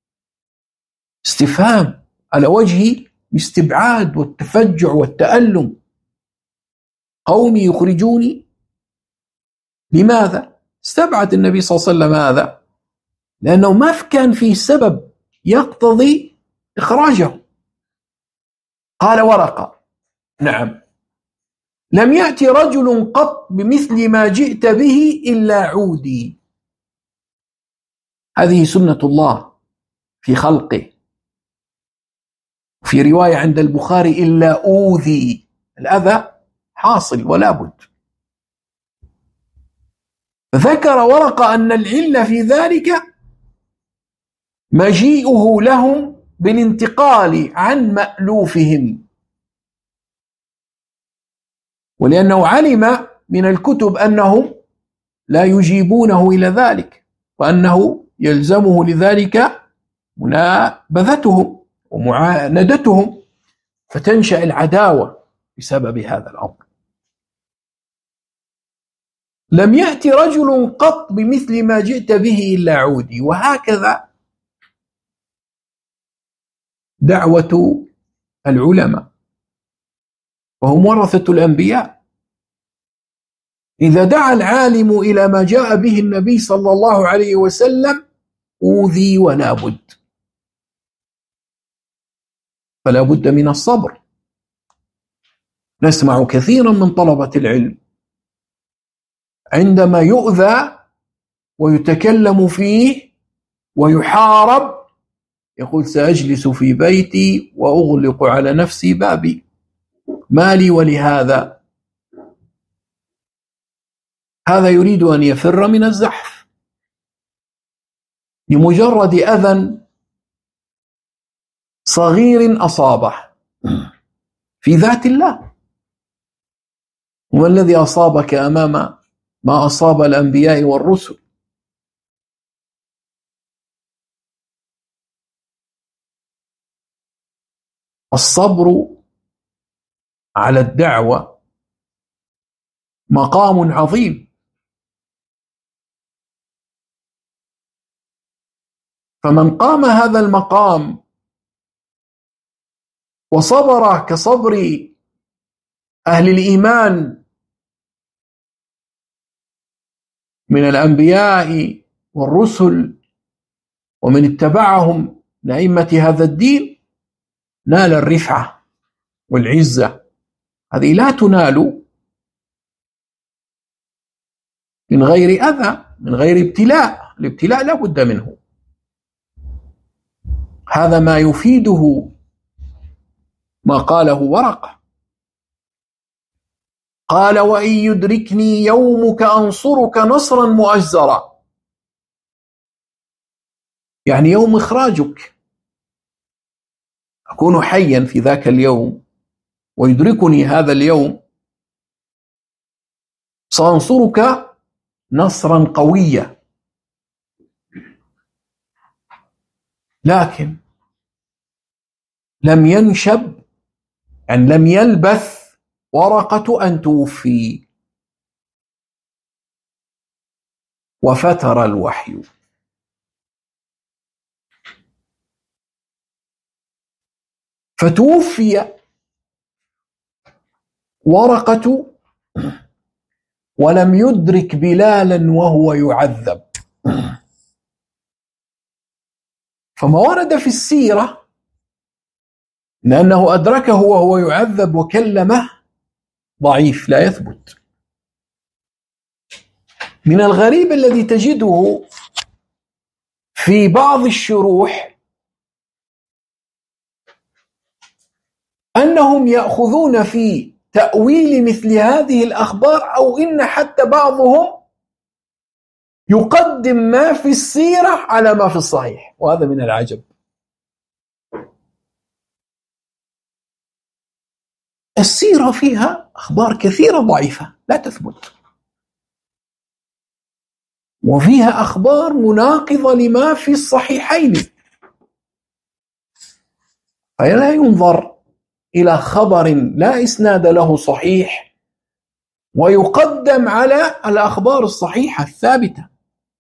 استفهام على وجه الاستبعاد والتفجع والتألم. قومي يخرجوني؟ لماذا؟ استبعد النبي صلى الله عليه وسلم هذا، لأنه ما كان فيه سبب يقتضي إخراجه. قال ورقة: نعم، لم يأتي رجل قط بمثل ما جئت به إلا عودي. هذه سنة الله في خلقه. في رواية عند البخاري: إلا أوذي، الأذى حاصل ولا بد. ذكر ورقة أن العلة في ذلك مجيئه لهم بالانتقال عن مألوفهم، ولأنه علم من الكتب أنهم لا يجيبونه إلى ذلك، وأنه يلزمه لذلك منابذتهم ومعاندتهم، فتنشأ العداوة بسبب هذا الأمر. لم يأتي رجل قط بمثل ما جئت به إلا عودي. وهكذا دعوة العلماء، وهم ورثة الأنبياء. إذا دعا العالم إلى ما جاء به النبي صلى الله عليه وسلم أوذي ولا بد، فلا بد من الصبر. نسمع كثيرا من طلبة العلم عندما يؤذى ويتكلم فيه ويحارب يقول: سأجلس في بيتي وأغلق على نفسي بابي، ما لي ولهذا. هذا يريد أن يفر من الزحف لمجرد أذى صغير أصابه في ذات الله. وما الذي أصابك أمام ما أصاب الأنبياء والرسل؟ الصبر على الدعوة مقام عظيم، فمن قام هذا المقام وصبر كصبر أهل الإيمان من الأنبياء والرسل ومن اتبعهم لأئمة هذا الدين، نال الرفعة والعزة. هذه لا تنال من غير أذى، من غير ابتلاء. الابتلاء لا بد منه. هذا ما يفيده ما قاله ورقة. قال: وإن يدركني يومك أنصرك نصرا مؤزرا، يعني يوم إخراجك، أكون حيا في ذاك اليوم ويدركني هذا اليوم، سأنصرك نصرا قويا. لكن لم ينشب، يعني لم يلبث ورقة أن توفي، وفتر الوحي. فتوفي ورقة ولم يدرك بلالا وهو يعذب. فما ورد في السيرة لأنه أدركه وهو يعذب وكلمه ضعيف لا يثبت. من الغريب الذي تجده في بعض الشروح أنهم يأخذون في تأويل مثل هذه الأخبار، أو إن حتى بعضهم يقدم ما في السيرة على ما في الصحيح، وهذا من العجب. السيرة فيها أخبار كثيرة ضعيفة لا تثبت، وفيها أخبار مناقضة لما في الصحيحين، فلا ينظر إلى خبر لا إسناد له صحيح ويقدم على الأخبار الصحيحة الثابتة.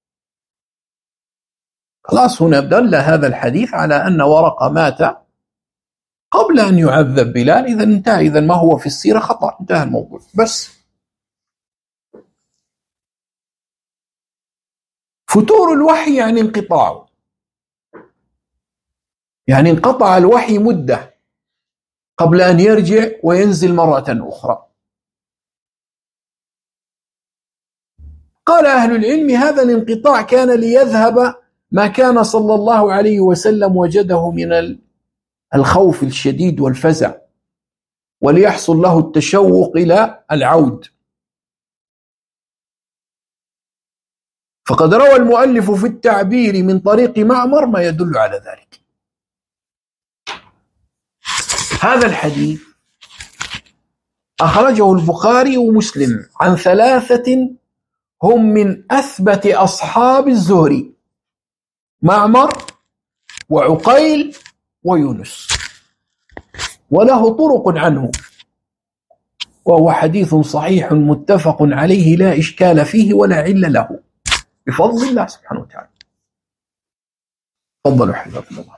خلاص هنا دل هذا الحديث على أن ورقة مات قبل أن يعذب بلال، إذا انتهى، إذا ما هو في السيرة خطأ، انتهى الموضوع. بس فتور الوحي يعني انقطاعه، يعني انقطع الوحي مدة قبل أن يرجع وينزل مرة أخرى. قال أهل العلم هذا الانقطاع كان ليذهب ما كان صلى الله عليه وسلم وجده من الخوف الشديد والفزع، وليحصل له التشوق إلى العود. فقد روى المؤلف في التعبير من طريق معمر ما يدل على ذلك. هذا الحديث أخرجه البخاري ومسلم عن ثلاثة هم من أثبت أصحاب الزهري: معمر وعقيل ويونس، وله طرق عنه، وهو حديث صحيح متفق عليه لا إشكال فيه ولا عل له بفضل الله سبحانه وتعالى. تفضلوا حفظكم الله.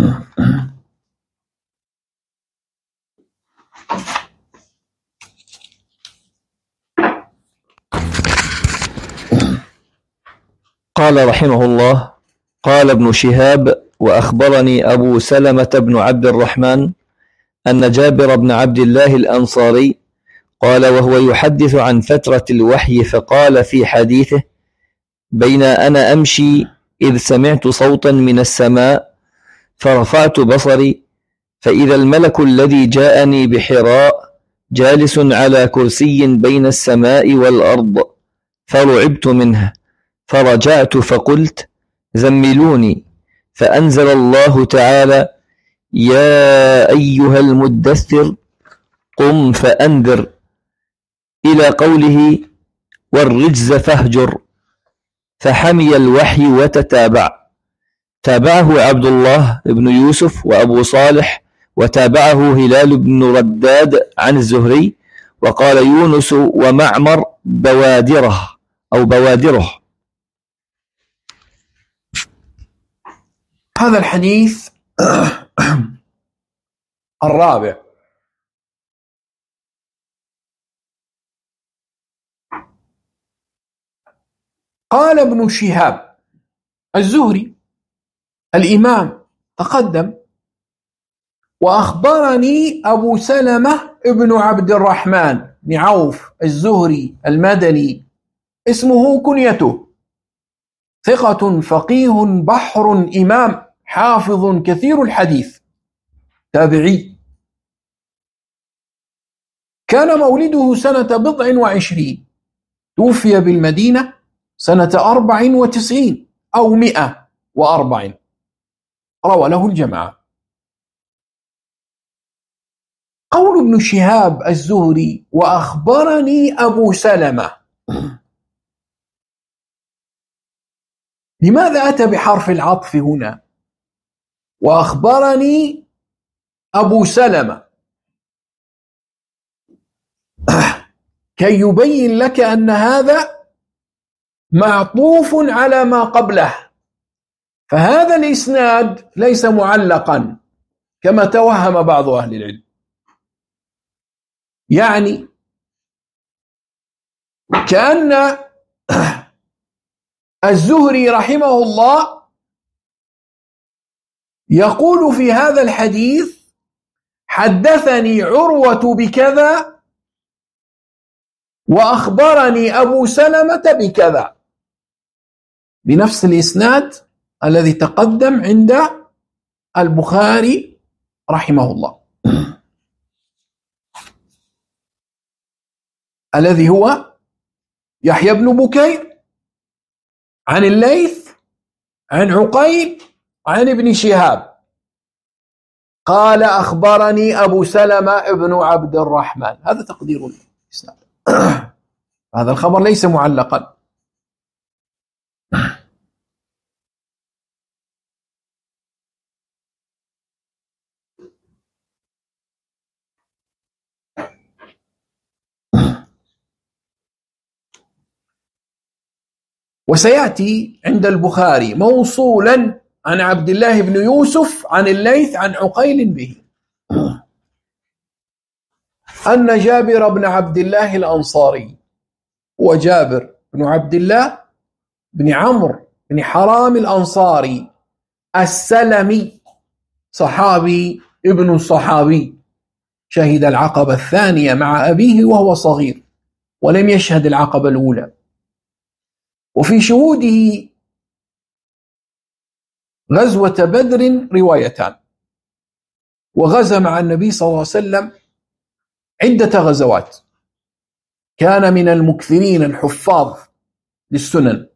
قال رحمه الله: قال ابن شهاب: وأخبرني أبو سلمة بن عبد الرحمن أن جابر بن عبد الله الأنصاري قال وهو يحدث عن فترة الوحي فقال في حديثه: بين أنا أمشي إذ سمعت صوتا من السماء فرفعت بصري فإذا الملك الذي جاءني بحراء جالس على كرسي بين السماء والأرض، فرعبت منه فرجعت فقلت: زملوني، فأنزل الله تعالى: يا أيها المدثر قم فأنذر، إلى قوله: والرجز فاهجر، فحمي الوحي وتتابع. تابعه عبد الله بن يوسف وأبو صالح، وتابعه هلال بن رداد عن الزهري، وقال يونس ومعمر بوادره أو بوادره. هذا الحديث الرابع. قال ابن شهاب الزهري الإمام تقدم: وأخبرني أبو سلمة ابن عبد الرحمن بن عوف الزهري المدني، اسمه كنيته، ثقة فقيه بحر إمام حافظ كثير الحديث، تابعي، كان مولده سنة 24، توفي بالمدينة سنة 94 أو 104، روى له الجماعة. قول ابن شهاب الزهري: وأخبرني أبو سلمة، لماذا أتى بحرف العطف هنا؟ وأخبرني أبو سلمة، كي يبين لك أن هذا معطوف على ما قبله، فهذا الإسناد ليس معلقا، كما توهم بعض أهل العلم. يعني كأن الزهري رحمه الله يقول في هذا الحديث: حدثني عروة بكذا وأخبرني أبو سلمة بكذا، بنفس الإسناد الذي تقدم عند البخاري رحمه الله، الذي هو يحيى بن بكير عن الليث عن عقيل عن ابن شهاب قال: أخبرني أبو سلمة بن عبد الرحمن. هذا تقدير الإسناد. هذا الخبر ليس معلقا. وسيأتي عند البخاري موصولا عن عبد الله بن يوسف عن الليث عن عقيل به أن جابر بن عبد الله الأنصاري، وجابر بن عبد الله بن عمرو بن حرام الأنصاري السلمي، صحابي ابن الصحابي، شهد العقبة الثانية مع أبيه وهو صغير، ولم يشهد العقبة الأولى. وفي شهوده غزوة بدر روايتان، وغزا مع النبي صلى الله عليه وسلم عدة غزوات، كان من المكثرين الحفاظ للسنن.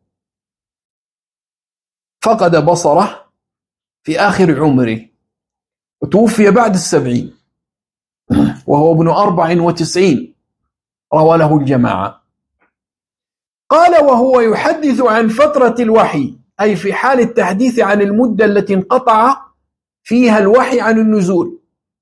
فقد بصره في آخر عمره وتوفي بعد 70 وهو ابن 94، روى له الجماعة. قال: وهو يحدث عن فترة الوحي، أي في حال التحديث عن المدة التي انقطع فيها الوحي عن النزول،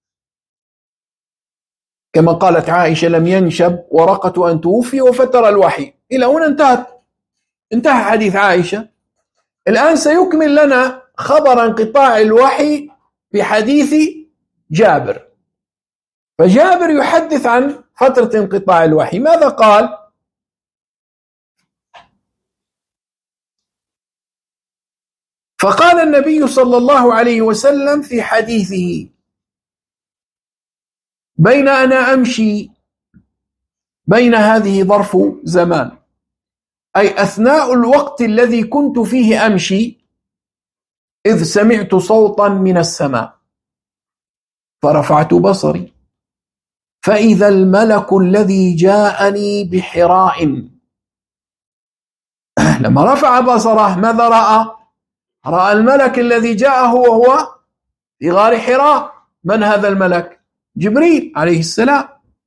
كما قالت عائشة: لم ينشب ورقة أن توفي وفتر الوحي. إلى هنا انتهى حديث عائشة. الآن سيكمل لنا خبر انقطاع الوحي بحديث جابر. فجابر يحدث عن فترة انقطاع الوحي. ماذا قال؟ فقال النبي صلى الله عليه وسلم في حديثه: بين أنا أمشي، بين هذه ظرف زمان، أي أثناء الوقت الذي كنت فيه أمشي، إذ سمعت صوتا من السماء فرفعت بصري فإذا الملك الذي جاءني بحراء. لما رفع بصره ماذا رأى؟ رأى الملك الذي جاءه وهو في غار حراء. من هذا الملك؟ جبريل عليه السلام.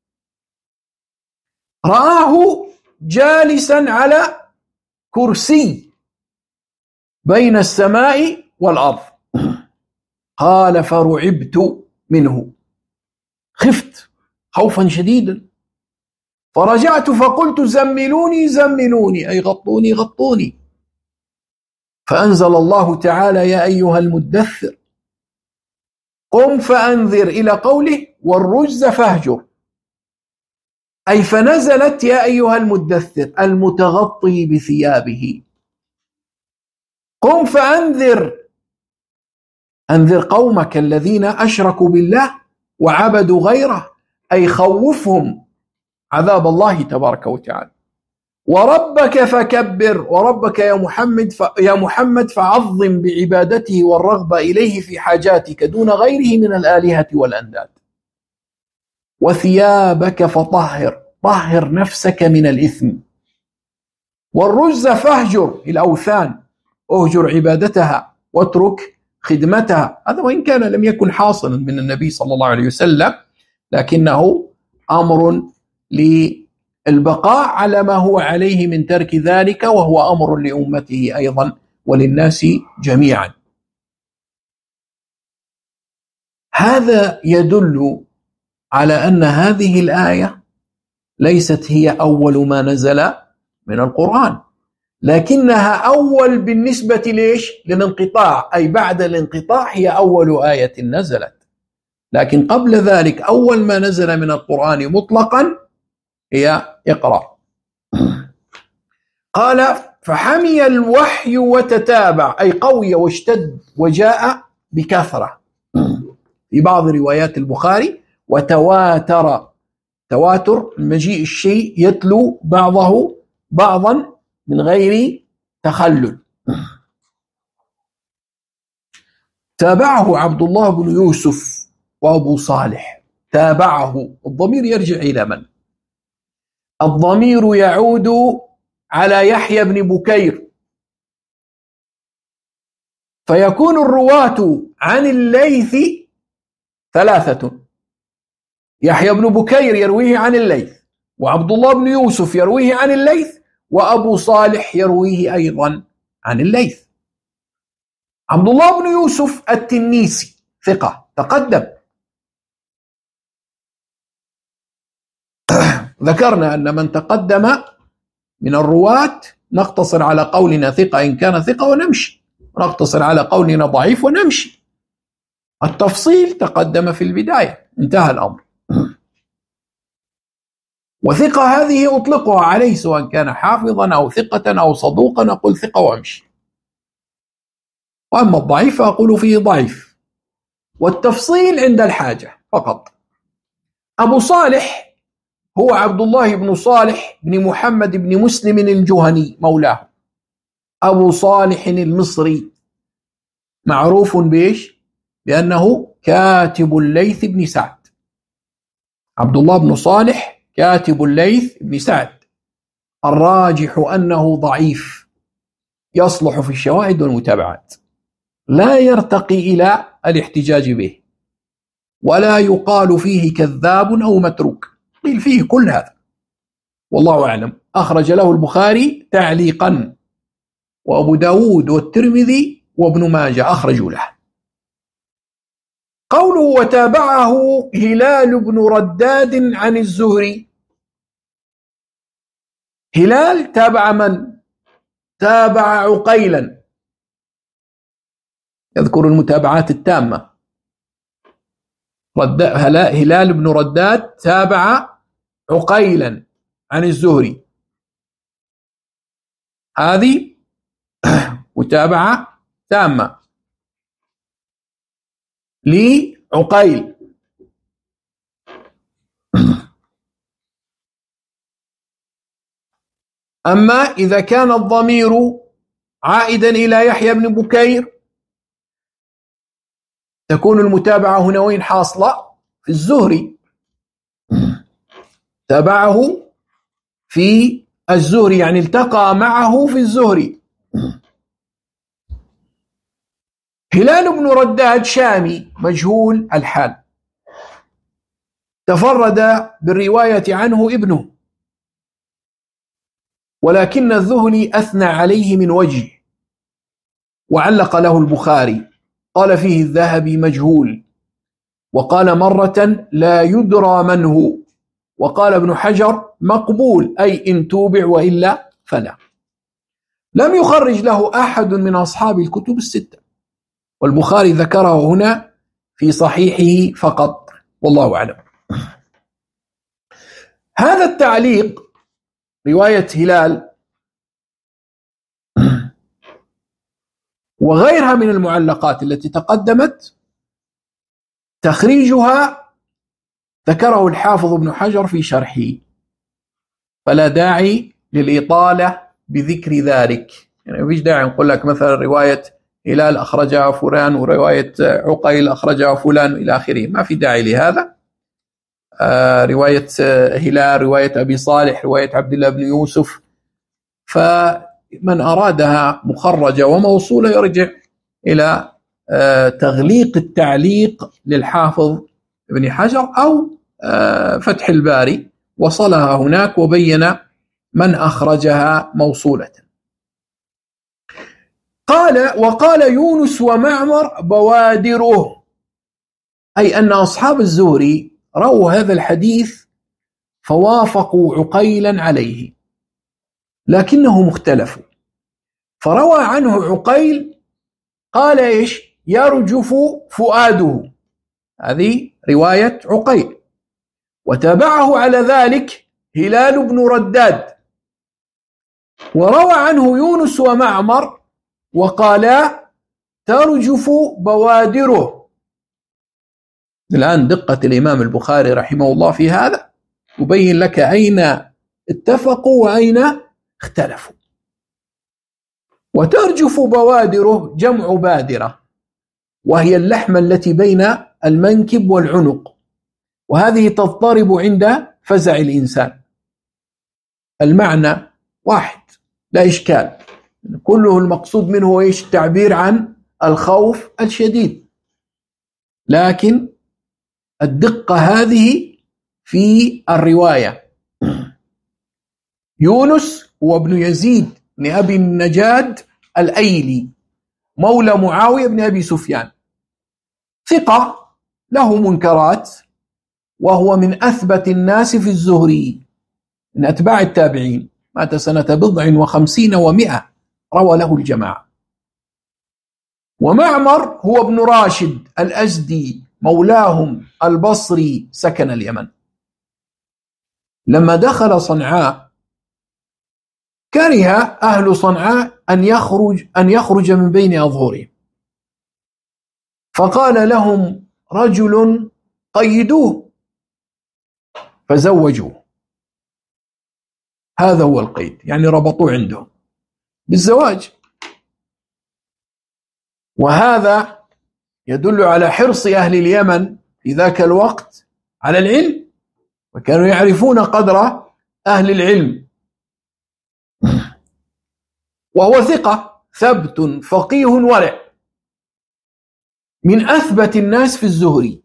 رآه جالسا على كرسي بين السماء والأرض. قال: فرعبت منه، خفت خوفا شديدا، فرجعت فقلت: زملوني زملوني، أي غطوني غطوني. فأنزل الله تعالى: يا أيها المدثر قم فأنذر، إلى قوله: والرجز فاهجر، أي فنزلت: يا أيها المدثر المتغطي بثيابه، قم فأنذر، أنذر قومك الذين أشركوا بالله وعبدوا غيره، أي خوفهم عذاب الله تبارك وتعالى. وربك فكبر، وربك يا محمد فعظم بعبادته والرغبة إليه في حاجاتك دون غيره من الآلهة والأنداد. وثيابك فطهر، طهر نفسك من الإثم. والرجز فاهجر، الأوثان أهجر عبادتها واترك خدمتها. هذا وإن كان لم يكن حاصلا من النبي صلى الله عليه وسلم، لكنه أمر للبقاء على ما هو عليه من ترك ذلك، وهو أمر لأمته أيضا وللناس جميعا. هذا يدل على أن هذه الآية ليست هي أول ما نزل من القرآن، لكنها أول بالنسبة للانقطاع، أي بعد الانقطاع هي أول آية نزلت. لكن قبل ذلك أول ما نزل من القرآن مطلقا هي اقرأ. قال فحمي الوحي وتتابع، أي قوي واشتد وجاء بكثرة. في بعض روايات البخاري وتواتر، تواتر مجيء الشيء يتلو بعضه بعضا من غير تخلل. تابعه عبد الله بن يوسف وأبو صالح. تابعه، الضمير يرجع إلى من؟ الضمير يعود على يحيى بن بكير، فيكون الرواة عن الليث ثلاثة: يحيى بن بكير يرويه عن الليث، وعبد الله بن يوسف يرويه عن الليث، وأبو صالح يرويه أيضا عن الليث. عبد الله بن يوسف التنيسي ثقة تقدم، ذكرنا أن من تقدم من الرواة نقتصر على قولنا ثقة إن كان ثقة ونمشي، نقتصر على قولنا ضعيف ونمشي. التفصيل تقدم في البداية، انتهى الأمر. وثقة هذه أطلقها عليه سواء كان حافظا أو ثقة أو صدوقا، أقول ثقة وأمشي. وأما الضعيف أقول فيه ضعيف، والتفصيل عند الحاجة فقط. أبو صالح هو عبد الله بن صالح بن محمد بن مسلم الجهني مولاه، أبو صالح المصري، معروف بإيش؟ بأنه كاتب الليث بن سعد. عبد الله بن صالح كاتب الليث بن سعد، الراجح أنه ضعيف، يصلح في الشواهد والمتابعات، لا يرتقي إلى الاحتجاج به، ولا يقال فيه كذاب أو متروك، قيل فيه كل هذا والله أعلم. أخرج له البخاري تعليقا، وأبو داود والترمذي وابن ماجه أخرجوا له. قوله وتابعه هلال بن رداد عن الزهري. هلال تابع من؟ تابع عقيلا، يذكر المتابعات التامة. هلال بن رداد تابع عقيلا عن الزهري، هذه متابعة تامة لعقيل. أما إذا كان الضمير عائدا إلى يحيى بن بكير تكون المتابعة هنا وين حاصلة؟ في الزهري، تابعه في الزهري، يعني التقى معه في الزهري. هلال بن رداد شامي مجهول الحال، تفرد بالرواية عنه ابنه، ولكن الذهلي أثنى عليه من وجه وعلق له البخاري، قال فيه الذهبي مجهول، وقال مرة لا يدرى من هو، وقال ابن حجر مقبول، أي إن توبع وإلا فلا. لم يخرج له أحد من أصحاب الكتب الستة، والبخاري ذكره هنا في صحيحه فقط، والله أعلم. هذا التعليق رواية هلال وغيرها من المعلقات التي تقدمت تخريجها ذكره الحافظ ابن حجر في شرحه، فلا داعي للإطالة بذكر ذلك. يعني ما فيش داعي نقول لك مثلا رواية هلال أخرجها فلان ورواية عقيل أخرجها فلان إلى آخره، ما في داعي لهذا. رواية هلال، رواية أبي صالح، رواية عبد الله بن يوسف، فمن أرادها مخرجة وموصولة يرجع إلى تغليق التعليق للحافظ ابن حجر أو فتح الباري، وصلها هناك وبين من أخرجها موصولة. وقال يونس ومعمر بوادره، أي أن أصحاب الزهري رأوا هذا الحديث فوافقوا عقيلا عليه، لكنهم اختلفوا، فروى عنه عقيل قال إيش؟ يرجف فؤاده، هذه رواية عقيل، وتابعه على ذلك هلال بن رداد، وروى عنه يونس ومعمر وقالا ترجف بوادره. الآن دقة الإمام البخاري رحمه الله في هذا يبين لك أين اتفقوا وأين اختلفوا. وترجف بوادره جمع بادرة، وهي اللحمة التي بين المنكب والعنق، وهذه تضطرب عند فزع الإنسان. المعنى واحد لا إشكال، كله المقصود منه إيش؟ التعبير عن الخوف الشديد، لكن الدقة هذه في الرواية. يونس هو ابن يزيد بن أبي النجاد الأيلي مولى معاوية بن أبي سفيان، ثقة له منكرات، وهو من أثبت الناس في الزهري من أتباع التابعين، مات سنة 59 و100، روى له الجماعة. ومعمر هو ابن راشد الأزدي مولاهم البصري، سكن اليمن. لما دخل صنعاء كره أهل صنعاء أن يخرج من بين أظهرهم، فقال لهم رجل قيدوه فزوجوه. هذا هو القيد، يعني ربطوه عندهم بالزواج. وهذا يدل على حرص أهل اليمن في ذاك الوقت على العلم، وكانوا يعرفون قدر أهل العلم. وهو ثقة ثبت فقيه ورع، من أثبت الناس في الزهري.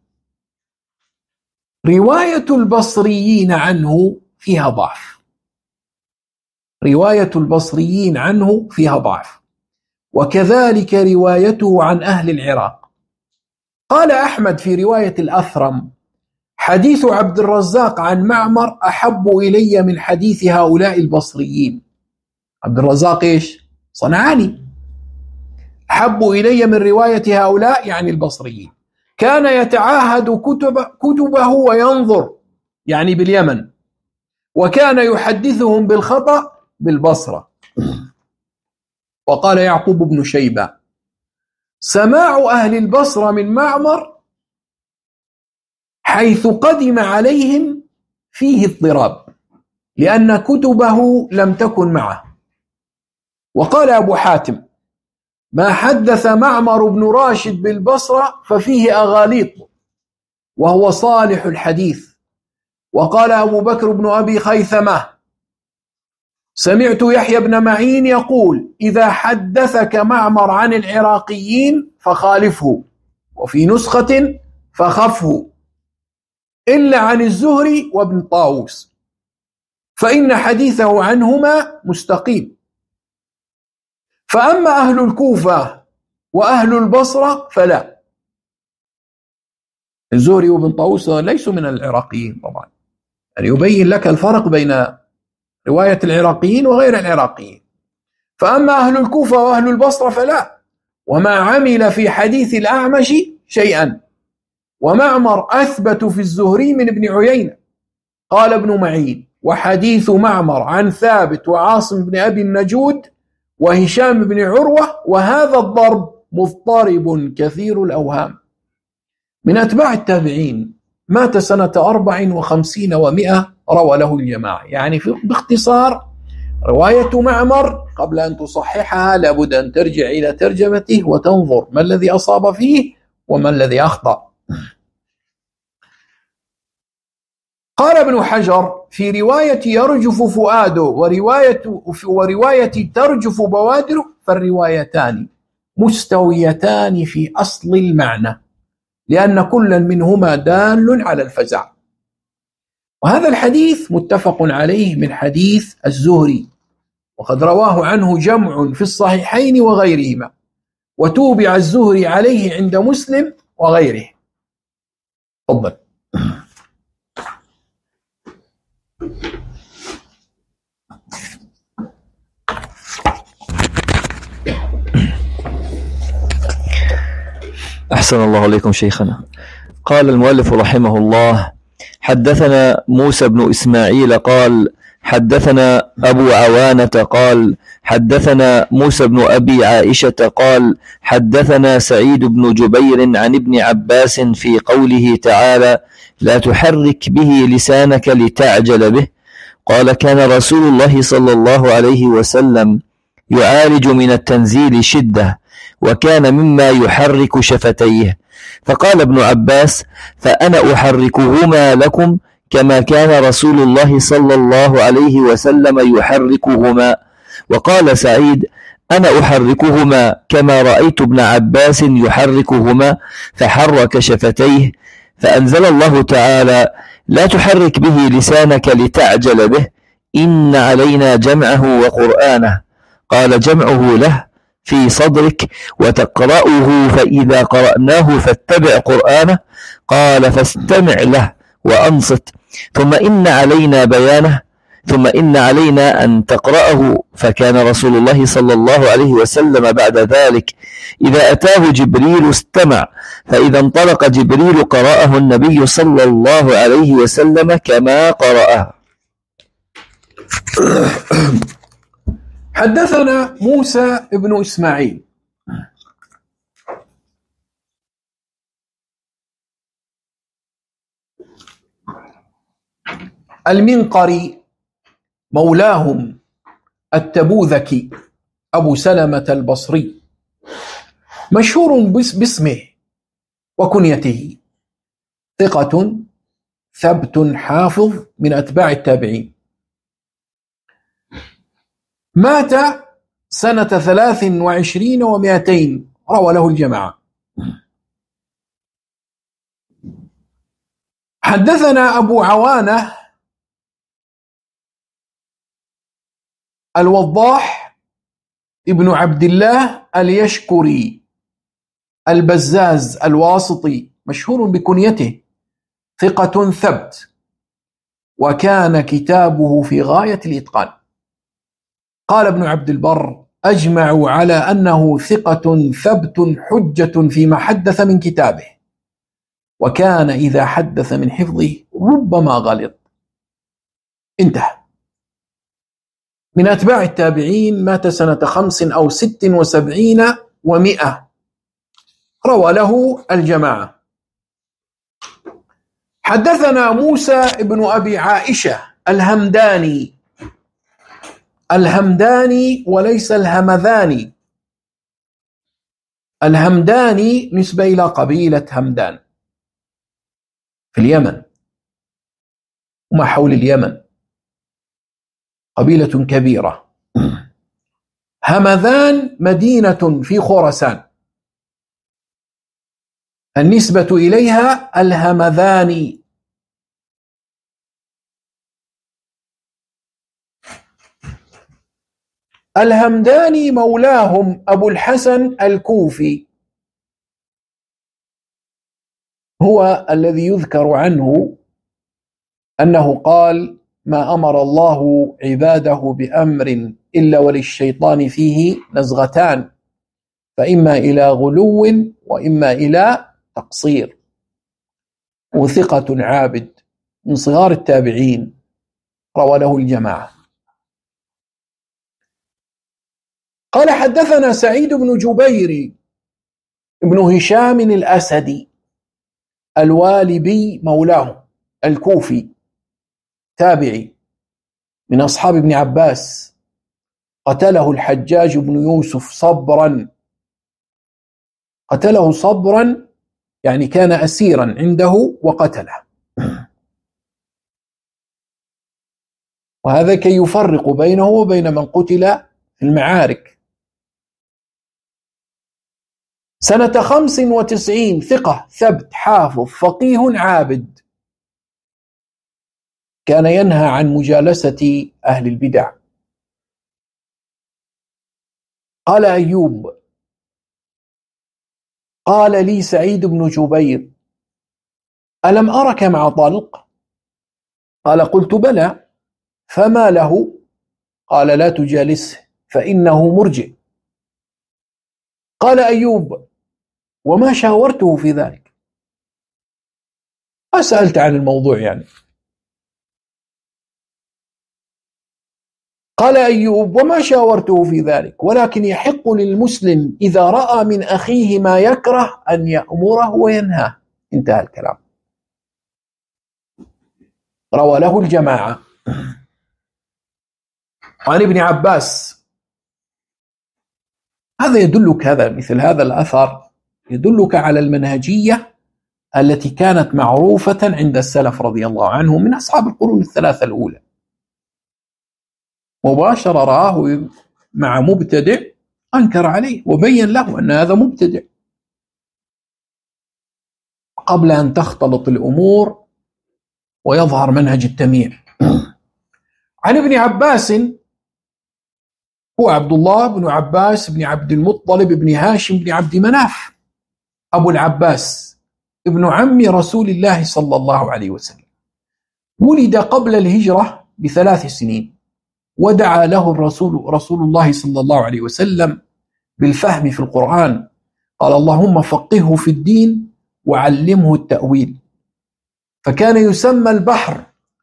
رواية البصريين عنه فيها ضعف، رواية البصريين عنه فيها ضعف، وكذلك روايته عن أهل العراق. قال أحمد في رواية الأثرم: حديث عبد الرزاق عن معمر أحب إلي من حديث هؤلاء البصريين. عبد الرزاق إيش؟ صنعاني. أحب إلي من رواية هؤلاء يعني البصريين. كان يتعاهد كتبه وينظر، يعني باليمن، وكان يحدثهم بالخطأ بالبصرة. وقال يعقوب بن شيبة: سماع أهل البصرة من معمر حيث قدم عليهم فيه اضطراب، لأن كتبه لم تكن معه. وقال أبو حاتم: ما حدث معمر بن راشد بالبصرة ففيه أغاليط، وهو صالح الحديث. وقال أبو بكر بن أبي خيثمة: سمعت يحيى بن معين يقول: إذا حدثك معمر عن العراقيين فخالفه، وفي نسخة فخفه، إلا عن الزهري وابن طاووس، فإن حديثه عنهما مستقيم. فأما أهل الكوفة وأهل البصرة فلا. الزهري وابن طاووس ليسوا من العراقيين طبعا، يعني يبين لك الفرق بين رواية العراقيين وغير العراقيين. فأما أهل الكوفة وأهل البصرة فلا، وما عمل في حديث الأعمش شيئا. ومعمر أثبت في الزهري من ابن عيينة. قال ابن معين: وحديث معمر عن ثابت وعاصم بن أبي النجود وهشام بن عروة وهذا الضرب مضطرب كثير الأوهام. من أتباع التابعين، مات سنة 54 و100، روى له الجماعة. يعني باختصار، رواية معمر قبل أن تصححها لابد أن ترجع إلى ترجمته وتنظر ما الذي أصاب فيه وما الذي أخطأ. قال ابن حجر في رواية يرجف فؤاده ورواية ترجف بوادره، فالروايتان مستويتان في أصل المعنى، لأن كل منهما دال على الفزع. وهذا الحديث متفق عليه من حديث الزهري، وقد رواه عنه جمع في الصحيحين وغيرهما، وتوبع الزهري عليه عند مسلم وغيره. تفضل. أحسن الله عليكم شيخنا. قال المؤلف رحمه الله: حدثنا موسى بن إسماعيل قال حدثنا أبو عوانة قال حدثنا موسى بن أبي عائشة قال حدثنا سعيد بن جبير عن ابن عباس في قوله تعالى: لا تحرك به لسانك لتعجل به. قال: كان رسول الله صلى الله عليه وسلم يعالج من التنزيل شدة، وكان مما يحرك شفتيه. فقال ابن عباس: فأنا أحركهما لكم كما كان رسول الله صلى الله عليه وسلم يحركهما. وقال سعيد: أنا أحركهما كما رأيت ابن عباس يحركهما، فحرك شفتيه. فأنزل الله تعالى: لا تحرك به لسانك لتعجل به، إن علينا جمعه وقرآنه. قال: جمعه له في صدرك وتقرأه، فإذا قرأناه فاتبع قرآنه. قال: فاستمع له وأنصت، ثم إن علينا بيانه، ثم إن علينا أن تقرأه. فكان رسول الله صلى الله عليه وسلم بعد ذلك إذا أتاه جبريل استمع، فإذا انطلق جبريل قرأه النبي صلى الله عليه وسلم كما قرأه. حدثنا موسى بن إسماعيل المنقري مولاهم التبوذكي أبو سلمة البصري، مشهور باسمه وكنيته، ثقة ثبت حافظ من أتباع التابعين، مات سنة 23 و200، روى له الجماعة. حدثنا أبو عوانة الوضاح ابن عبد الله اليشكري البزاز الواسطي، مشهور بكنيته، ثقة ثبت، وكان كتابه في غاية الإتقان. قال ابن عبد البر: أجمعوا على أنه ثقة ثبت حجة فيما حدث من كتابه، وكان إذا حدث من حفظه ربما غلط. انتهى. من أتباع التابعين، مات سنة 5 أو 76 و100، روى له الجماعة. حدثنا موسى بن أبي عائشة الهمداني وليس الهمذاني. الهمداني نسبة إلى قبيلة همدان في اليمن وما حول اليمن، قبيلة كبيرة. همذان مدينة في خراسان، النسبة إليها الهمذاني. الهمداني مولاهم أبو الحسن الكوفي، هو الذي يذكر عنه أنه قال: ما أمر الله عباده بأمر إلا وللشيطان فيه نزغتان، فإما إلى غلو وإما إلى تقصير. وثقة عابد من صغار التابعين، روى له الجماعة. قال: حدثنا سعيد بن جبير ابن هشام الأسدي الوالبي مولاه الكوفي، تابعي من أصحاب ابن عباس، قتله الحجاج بن يوسف صبرا. قتله صبرا يعني كان أسيرا عنده وقتله، وهذا كي يفرق بينه وبين من قتل في المعارك. سنة 95، ثقة ثبت حافظ فقيه عابد، كان ينهى عن مجالسة أهل البدع. قال أيوب: قال لي سعيد بن جبير: ألم أرك مع طلق؟ قال: قلت بلى. فما له؟ قال: لا تجالسه فإنه مرجئ. قال أيوب: وما شاورته في ذلك؟ ما سألت عن الموضوع يعني. قال أيوب: وما شاورته في ذلك، ولكن يحق للمسلم إذا رأى من أخيه ما يكره أن يأمره وينهاه. انتهى الكلام. روى له الجماعة. عن ابن عباس. هذا يدلك، مثل هذا الأثر يدلك على المنهجية التي كانت معروفة عند السلف رضي الله عنهم من أصحاب القرون الثلاثة الأولى. مباشرة رآه مع مبتدع أنكر عليه وبين له أن هذا مبتدع قبل أن تختلط الأمور ويظهر منهج التمييع. عن ابن عباس، هو عبد الله بن عباس بن عبد المطلب بن هاشم بن عبد مناف أبو العباس، ابن عم رسول الله صلى الله عليه وسلم. ولد قبل الهجرة ب3 سنين، ودعا له رسول الله صلى الله عليه وسلم بالفهم في القرآن. قال: اللهم فقهه في الدين وعلمه التأويل. فكان يسمى البحر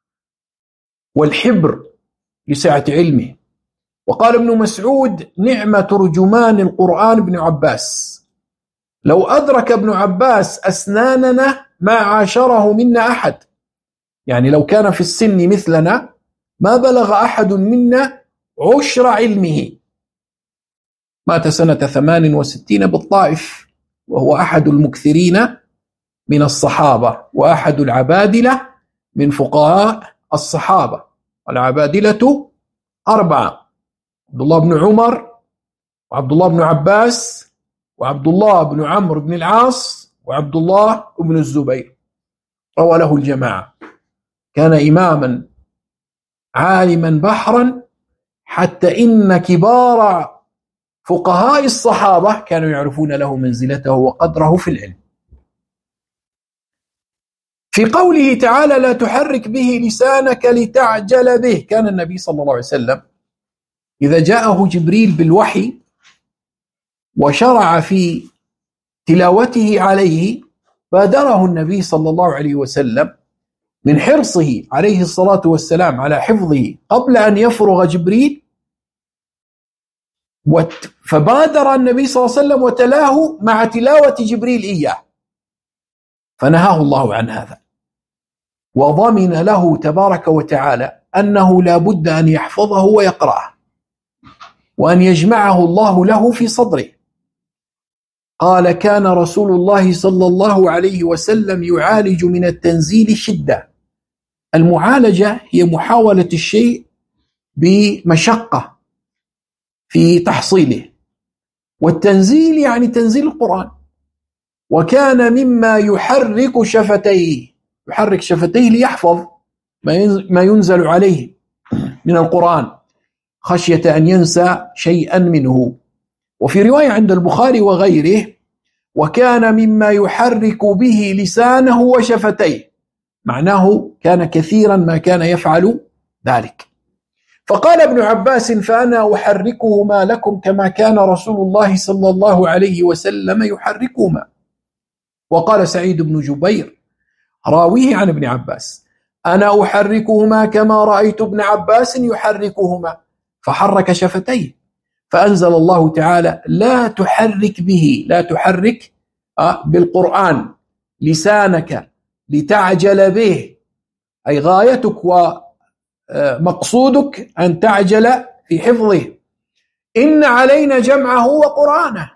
والحبر لسعة علمه. وقال ابن مسعود: نعم ترجمان القرآن ابن عباس، لو أدرك ابن عباس أسناننا ما عاشره منا أحد. يعني لو كان في السن مثلنا ما بلغ أحد منا عشر علمه. مات سنة 68 بالطائف، وهو أحد المكثرين من الصحابة وأحد العبادلة من فقهاء الصحابة. والعبادلة 4: عبد الله بن عمر، وعبد الله بن عباس، وعبد الله بن عمرو بن العاص، وعبد الله بن الزبير. روى له الجماعة. كان إماما عالما بحرا، حتى إن كبار فقهاء الصحابة كانوا يعرفون له منزلته وقدره في العلم. في قوله تعالى: لا تحرك به لسانك لتعجل به، كان النبي صلى الله عليه وسلم إذا جاءه جبريل بالوحي وشرع في تلاوته عليه بادره النبي صلى الله عليه وسلم من حرصه عليه الصلاة والسلام على حفظه قبل أن يفرغ جبريل، فبادر النبي صلى الله عليه وسلم وتلاه مع تلاوة جبريل إياه، فنهاه الله عن هذا، وضمن له تبارك وتعالى أنه لا بد أن يحفظه ويقرأه، وأن يجمعه الله له في صدره. قال: كان رسول الله صلى الله عليه وسلم يعالج من التنزيل شدة. المعالجة هي محاولة الشيء بمشقة في تحصيله، والتنزيل يعني تنزيل القرآن. وكان مما يحرك شفتيه، يحرك شفتيه ليحفظ ما ينزل عليه من القرآن خشية أن ينسى شيئا منه. وفي رواية عند البخاري وغيره: وكان مما يحرك به لسانه وشفتيه، معناه كان كثيرا ما كان يفعل ذلك. فقال ابن عباس: فأنا أحركهما لكم كما كان رسول الله صلى الله عليه وسلم يحركهما. وقال سعيد بن جبير راويه عن ابن عباس: أنا أحركهما كما رأيت ابن عباس يحركهما، فحرك شفتيه. فأنزل الله تعالى: لا تحرك به، لا تحرك بالقرآن لسانك لتعجل به، أي غايتك ومقصودك أن تعجل في حفظه. إن علينا جمعه وقرآنه،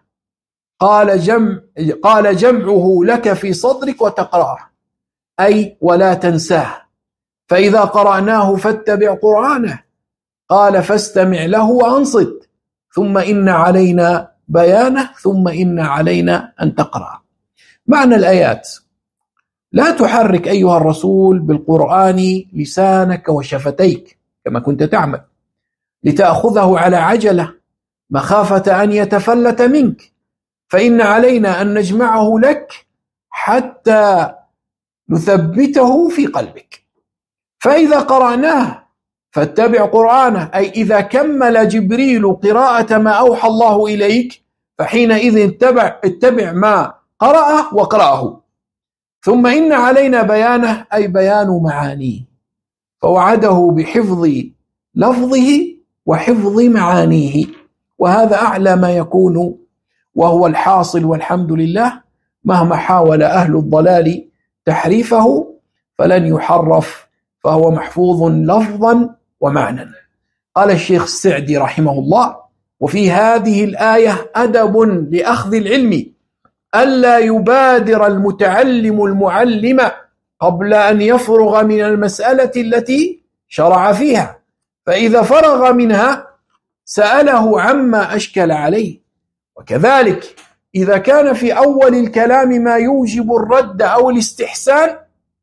قال جمعه لك في صدرك وتقرأه، أي ولا تنساه. فإذا قرأناه فاتبع قرآنه، قال فاستمع له وأنصت، ثم إن علينا بيانه، ثم إن علينا أن تقرأ. معنى الآيات: لا تحرك أيها الرسول بالقرآن لسانك وشفتيك كما كنت تعمل لتأخذه على عجلة مخافة أن يتفلت منك، فإن علينا أن نجمعه لك حتى نثبته في قلبك. فإذا قرأناه فاتبع قرآنه، أي إذا كمل جبريل قراءة ما أوحى الله إليك فحينئذ اتبع ما قرأه واقرأه. ثم إن علينا بيانه أي بيان معانيه، فوعده بحفظ لفظه وحفظ معانيه، وهذا أعلى ما يكون وهو الحاصل، والحمد لله. مهما حاول أهل الضلال تحريفه فلن يحرف، فهو محفوظ لفظا ومعنى. قال الشيخ السعدي رحمه الله: وفي هذه الآية أدب لأخذ العلم، ألا يبادر المتعلم المعلم قبل أن يفرغ من المسألة التي شرع فيها، فإذا فرغ منها سأله عما أشكل عليه. وكذلك إذا كان في أول الكلام ما يوجب الرد أو الاستحسان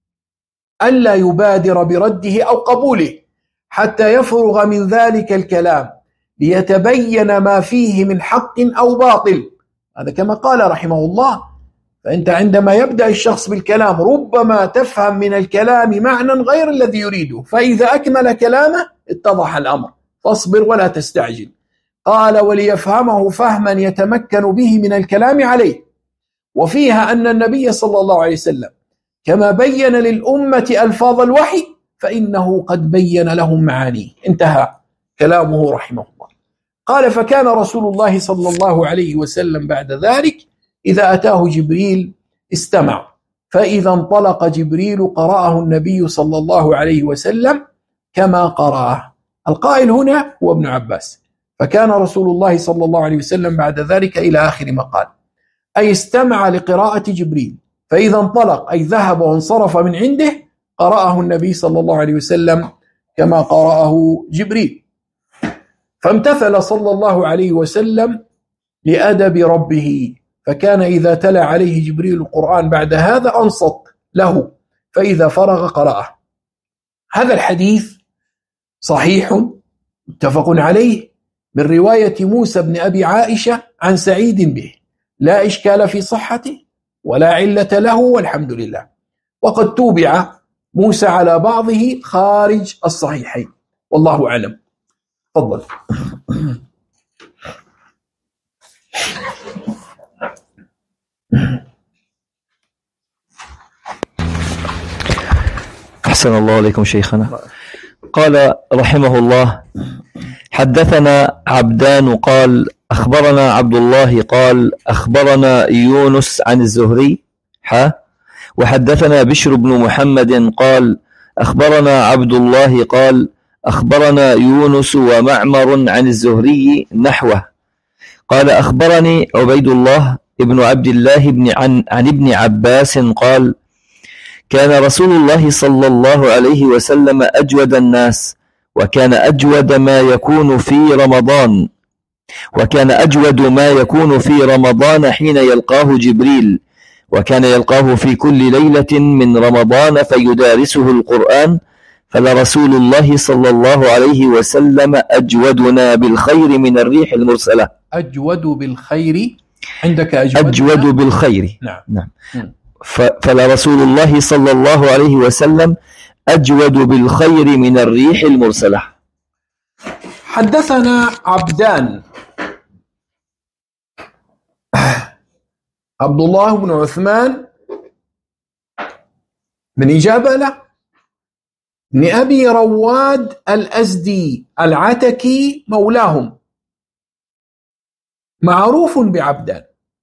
ألا يبادر برده أو قبوله حتى يفرغ من ذلك الكلام ليتبين ما فيه من حق أو باطل. هذا كما قال رحمه الله. فأنت عندما يبدأ الشخص بالكلام ربما تفهم من الكلام معنى غير الذي يريده، فإذا أكمل كلامه اتضح الأمر، فاصبر ولا تستعجل. قال: وليفهمه فهما يتمكن به من الكلام عليه. وفيها أن النبي صلى الله عليه وسلم كما بين للأمة ألفاظ الوحي فإنه قد بين لهم معانيه. انتهى كلامه رحمه الله. قال: فكان رسول الله صلى الله عليه وسلم بعد ذلك إذا أتاه جبريل استمع، فإذا انطلق جبريل قرأه النبي صلى الله عليه وسلم كما قرأه. القائل هنا هو ابن عباس. فكان رسول الله صلى الله عليه وسلم بعد ذلك إلى آخر ما قال، أي استمع لقراءة جبريل، فإذا انطلق أي ذهب وانصرف من عنده قرأه النبي صلى الله عليه وسلم كما قرأه جبريل. فامتثل صلى الله عليه وسلم لأدب ربه، فكان إذا تلا عليه جبريل القرآن بعد هذا أنصت له، فإذا فرغ قرأه. هذا الحديث صحيح متفق عليه من رواية موسى بن أبي عائشة عن سعيد به، لا إشكال في صحته ولا علة له، والحمد لله. وقد توبع موسى على بعضه خارج الصحيحين، والله أعلم. تفضل. أحسن الله عليكم شيخنا. قال رحمه الله: حدثنا عبدان قال أخبرنا عبد الله قال أخبرنا يونس عن الزهري وحدثنا بشر بن محمد قال أخبرنا عبد الله قال أخبرنا يونس ومعمر عن الزهري نحوه. قال أخبرني عبيد الله ابن عبد الله عن ابن عباس قال كان رسول الله صلى الله عليه وسلم أجود الناس، وكان أجود ما يكون في رمضان حين يلقاه جبريل، وكان يلقاه في كل ليلة من رمضان فيدارسه القرآن، فلرسول الله صلى الله عليه وسلم أجودنا بالخير من الريح المرسلة. أجود بالخير عندك أجود بالخير. نعم. فلرسول الله صلى الله عليه وسلم أجود بالخير من الريح المرسلة. حدثنا عبدان عبد الله بن عثمان بن جبلة بن أبي رواد الأزدي العتكي مولاهم، معروف بعبدان،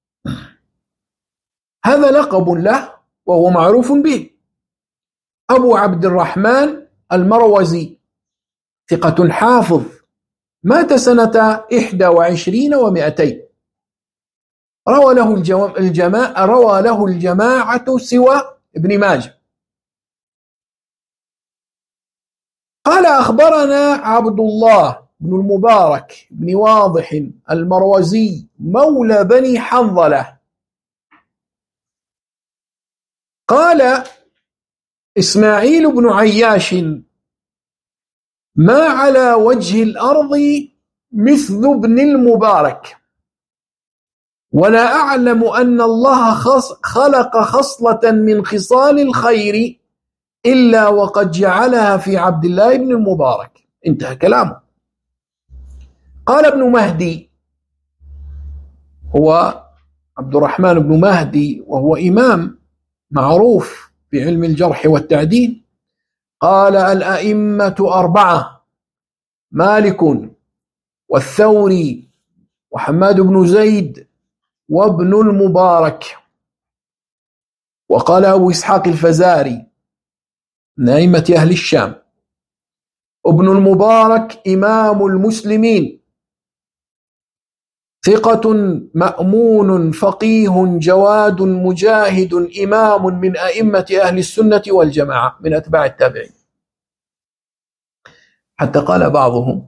هذا لقب له وهو معروف به. أبو عبد الرحمن المروزي ثقة حافظ، مات سنة 21 و200، روى له الجماعة سوى ابن ماجه. قال أخبرنا عبد الله بن المبارك بن واضح المروزي مولى بني حنظلة قال إسماعيل بن عياش ما على وجه الأرض مثل ابن المبارك، ولا أعلم أن الله خلق خصلة من خصال الخير إلا وقد جعلها في عبد الله بن المبارك. انتهى كلامه. قال ابن مهدي، هو عبد الرحمن بن مهدي وهو إمام معروف في علم الجرح والتعديل. قال: الأئمة 4: مالك والثوري وحماد بن زيد وابن المبارك. وقال أبو إسحاق الفزاري من أئمة أهل الشام: ابن المبارك إمام المسلمين، ثقة مأمون فقيه جواد مجاهد، إمام من أئمة أهل السنة والجماعة من أتباع التابعين. حتى قال بعضهم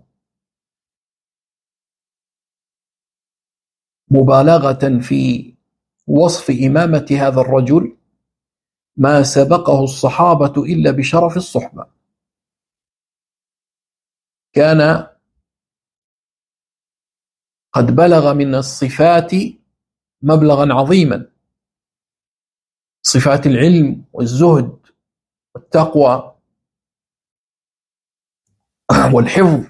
مبالغة في وصف إمامة هذا الرجل: ما سبقه الصحابة إلا بشرف الصحبة. كان قد بلغ من الصفات مبلغا عظيما، صفات العلم والزهد والتقوى والحفظ.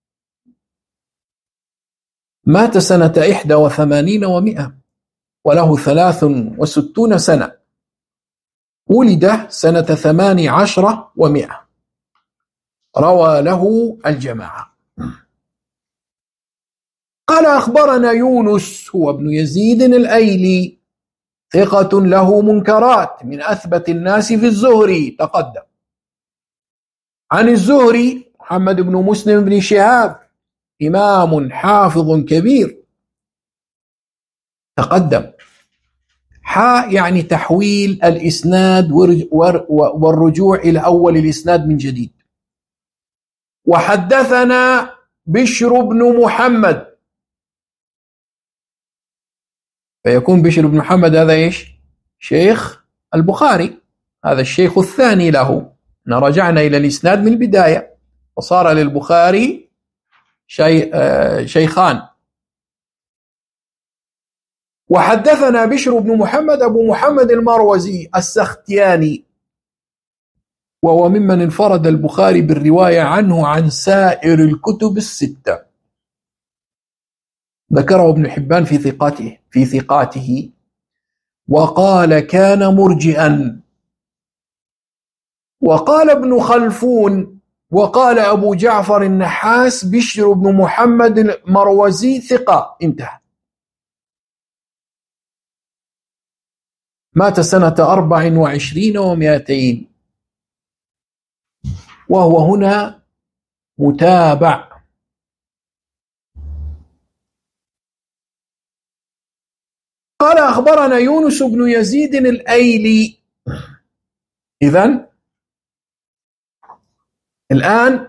مات سنة 81 و100 وله 63 سنة. ولد سنة 18 و100. روى له الجماعة. قال: أخبرنا يونس هو ابن يزيد الأيلي، ثقة له منكرات، من أثبت الناس في الزهري، تقدم. عن الزهري محمد بن مسلم بن شهاب، إمام حافظ كبير، تقدم. يعني تحويل الإسناد والرجوع إلى أول الإسناد من جديد. وحدثنا بشر بن محمد، فيكون بشر بن محمد هذا إيش؟ شيخ البخاري، هذا الشيخ الثاني له. رجعنا إلى الإسناد من البداية وصار للبخاري شيخان. وحدثنا بشر بن محمد أبو محمد المروزي السختياني، وهو ممن انفرد البخاري بالرواية عنه عن سائر الكتب الستة. ذكره ابن حبان في ثقاته وقال: كان مرجئا. وقال ابن خلفون وقال أبو جعفر النحاس: بشر بن محمد المروزي ثقة. انتهى. مات سنة 24 و200، وهو هنا متابع. قال: أخبرنا يونس بن يزيد الأيلي. إذن الآن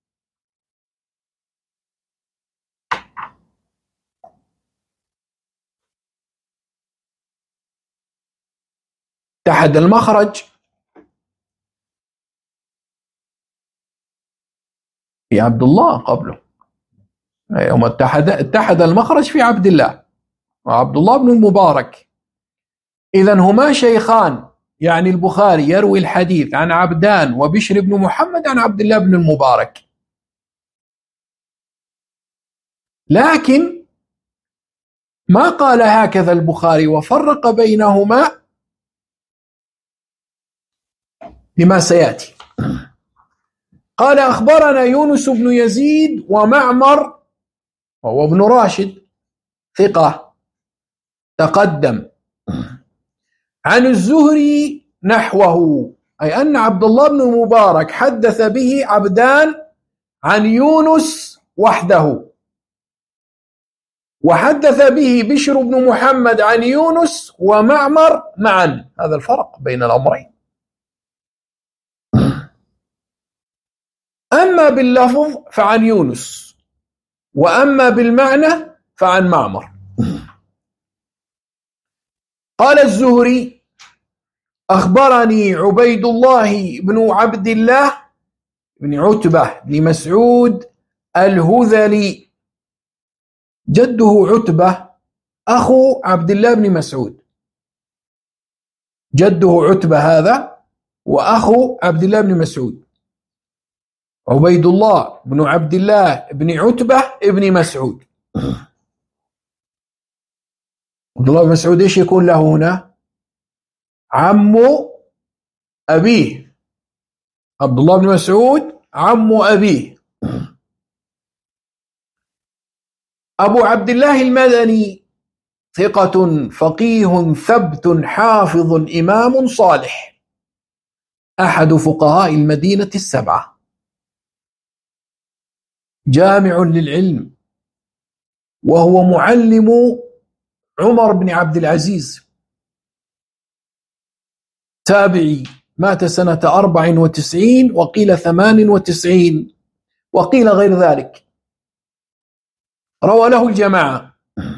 اتحد المخرج في عبد الله قبله، يوم اتحد المخرج في عبد الله وعبد الله بن المبارك. إذن هما شيخان، يعني البخاري يروي الحديث عن عبدان وبشر بن محمد عن عبد الله بن المبارك، لكن ما قال هكذا البخاري وفرق بينهما بما سيأتي. قال: أخبرنا يونس بن يزيد ومعمر وهو ابن راشد ثقة، تقدم. عن الزهري نحوه، أي أن عبد الله بن المبارك حدث به عبدان عن يونس وحده، وحدث به بشر بن محمد عن يونس ومعمر معا. هذا الفرق بين الأمرين. أما باللفظ فعن يونس، وأما بالمعنى فعن معمر. قال الزهري: أخبرني عبيد الله بن عبد الله بن عتبة بن مسعود الهذلي، جده عتبة أخو عبد الله بن مسعود، جده عتبة هذا وأخو عبد الله بن مسعود، عبيد الله بن عبد الله بن عتبة بن مسعود. عبد الله بن مسعود إيش يكون له هنا؟ عم أبيه، عبد الله بن مسعود عم أبيه. أبو عبد الله المدني ثقة فقيه ثبت حافظ إمام صالح، أحد فقهاء المدينة السبعة، جامع للعلم، وهو معلم عمر بن عبد العزيز، تابعي، مات سنة 94 وقيل 98 وقيل غير ذلك. روى له الجماعة.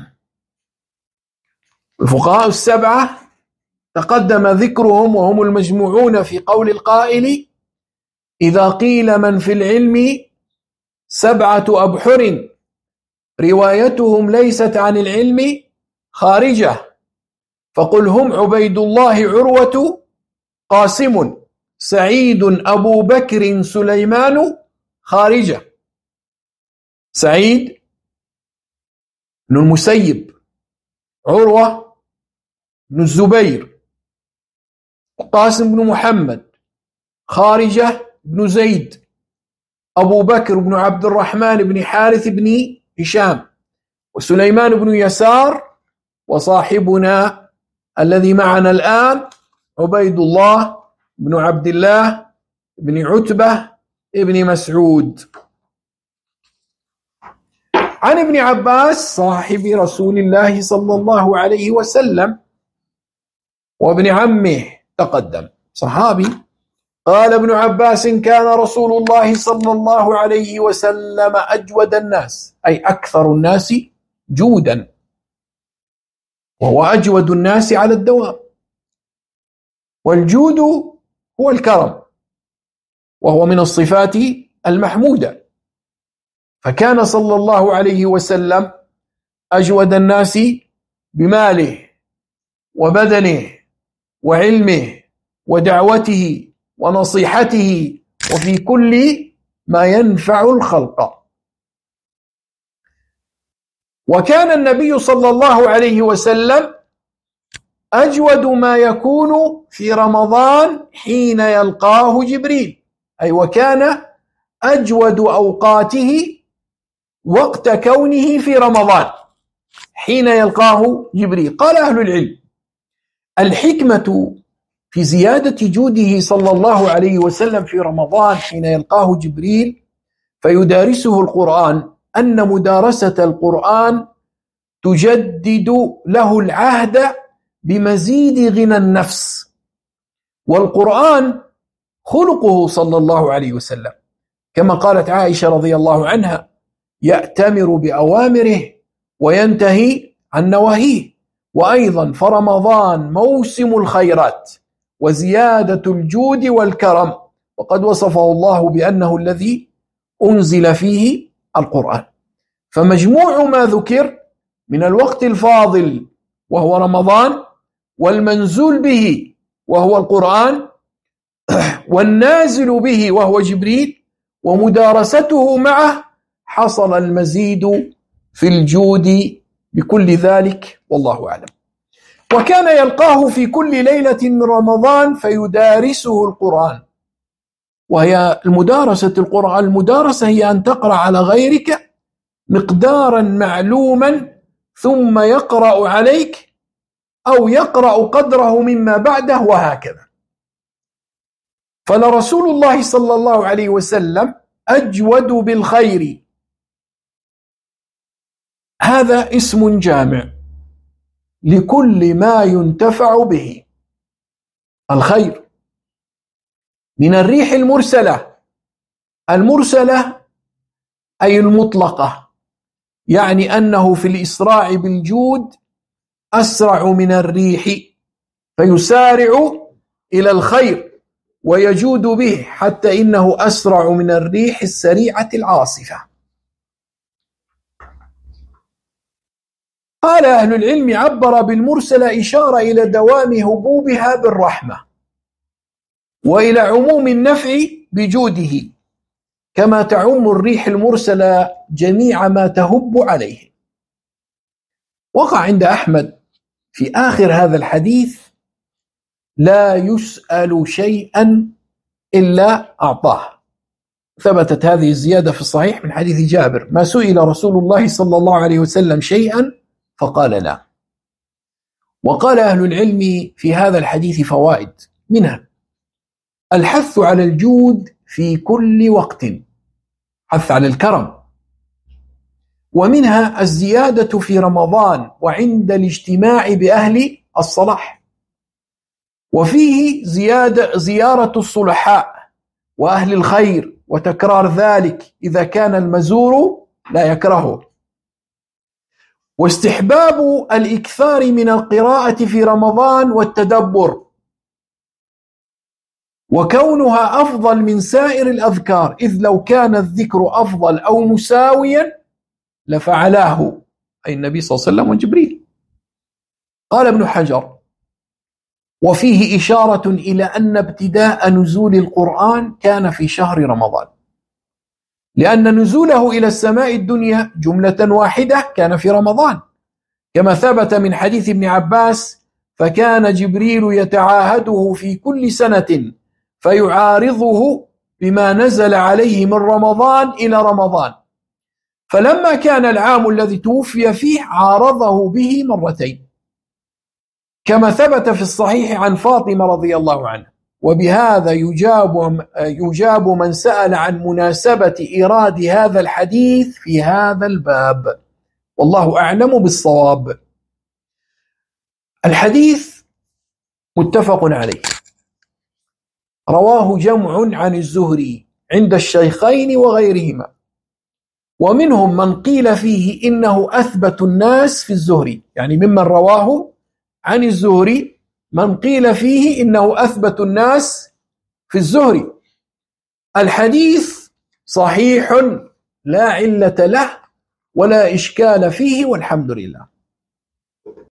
الفقهاء السبعة تقدم ذكرهم وهم المجموعون في قول القائل: إذا قيل من في العلم 7 أبحر روايتهم ليست عن العلم خارجة، فقل هم عبيد الله عروة قاسم سعيد أبو بكر سليمان خارجة. سعيد بن المسيب، عروة بن الزبير، قاسم بن محمد، خارجة بن زيد، أبو بكر بن عبد الرحمن بن حارث بن هشام، وسليمان بن يسار، وصاحبنا الذي معنا الآن عبيد الله بن عبد الله بن عتبة بن مسعود. عن ابن عباس صاحب رسول الله صلى الله عليه وسلم وابن عمه تقدم صحابي، قال ابن عباس: كان رسول الله صلى الله عليه وسلم أجود الناس، أي أكثر الناس جودا، وهو أجود الناس على الدوام. والجود هو الكرم، وهو من الصفات المحمودة، فكان صلى الله عليه وسلم أجود الناس بماله وبدنه وعلمه ودعوته ونصيحته وفي كل ما ينفع الخلق. وكان النبي صلى الله عليه وسلم أجود ما يكون في رمضان حين يلقاه جبريل، أي وكان أجود أوقاته وقت كونه في رمضان حين يلقاه جبريل. قال أهل العلم: الحكمة في زيادة جوده صلى الله عليه وسلم في رمضان حين يلقاه جبريل فيدارسه القرآن أن مدارسة القرآن تجدد له العهد بمزيد غنى النفس، والقرآن خلقه صلى الله عليه وسلم، كما قالت عائشة رضي الله عنها: يأتمر بأوامره وينتهي عن نواهيه. وأيضا فرمضان موسم الخيرات وزيادة الجود والكرم، وقد وصفه الله بأنه الذي أنزل فيه القرآن. فمجموع ما ذكر من الوقت الفاضل وهو رمضان، والمنزول به وهو القرآن، والنازل به وهو جبريل، ومدارسته معه، حصل المزيد في الجود بكل ذلك، والله أعلم. وكان يلقاه في كل ليلة من رمضان فيدارسه القرآن، وهي المدارسة القرآن، المدارسة هي أن تقرأ على غيرك مقدارا معلوما ثم يقرأ عليك أو يقرأ قدره مما بعده، وهكذا. فلرسول الله صلى الله عليه وسلم أجود بالخير، هذا اسم جامع لكل ما ينتفع به. الخير من الريح المرسلة، المرسلة أي المطلقة، يعني أنه في الإسراع بالجود أسرع من الريح، فيسارع إلى الخير ويجود به حتى إنه أسرع من الريح السريعة العاصفة. قال أهل العلم: عبر بالمرسلة إشارة إلى دوام هبوبها بالرحمة، وإلى عموم النفع بجوده، كما تعم الريح المرسلة جميع ما تهب عليه. وقع عند أحمد في آخر هذا الحديث لا يسأل شيئا إلا أعطاه. ثبتت هذه الزيادة في الصحيح من حديث جابر: ما سئل رسول الله صلى الله عليه وسلم شيئا فقال لا. وقال أهل العلم في هذا الحديث فوائد، منها الحث على الجود في كل وقت، حث على الكرم، ومنها الزيادة في رمضان وعند الاجتماع بأهل الصلاح، وفيه زيارة الصلحاء وأهل الخير وتكرار ذلك إذا كان المزور لا يكرهه، واستحباب الإكثار من القراءة في رمضان والتدبر، وكونها أفضل من سائر الأذكار، إذ لو كان الذكر أفضل أو مساويا لفعلاه، أي النبي صلى الله عليه وسلم وجبريل. قال ابن حجر: وفيه إشارة إلى أن ابتداء نزول القرآن كان في شهر رمضان، لأن نزوله إلى السماء الدنيا جملة واحدة كان في رمضان، كما ثبت من حديث ابن عباس: فكان جبريل يتعاهده في كل سنة فيعارضه بما نزل عليه من رمضان إلى رمضان، فلما كان العام الذي توفي فيه عارضه به مرتين، كما ثبت في الصحيح عن فاطمة رضي الله عنها. وبهذا يجاب من سأل عن مناسبة إيراد هذا الحديث في هذا الباب، والله أعلم بالصواب. الحديث متفق عليه، رواه جمع عن الزهري عند الشيخين وغيرهما، ومنهم من قيل فيه إنه أثبت الناس في الزهري، يعني ممن رواه عن الزهري من قيل فيه إنه أثبت الناس في الزهري. الحديث صحيح لا علة له ولا إشكال فيه، والحمد لله.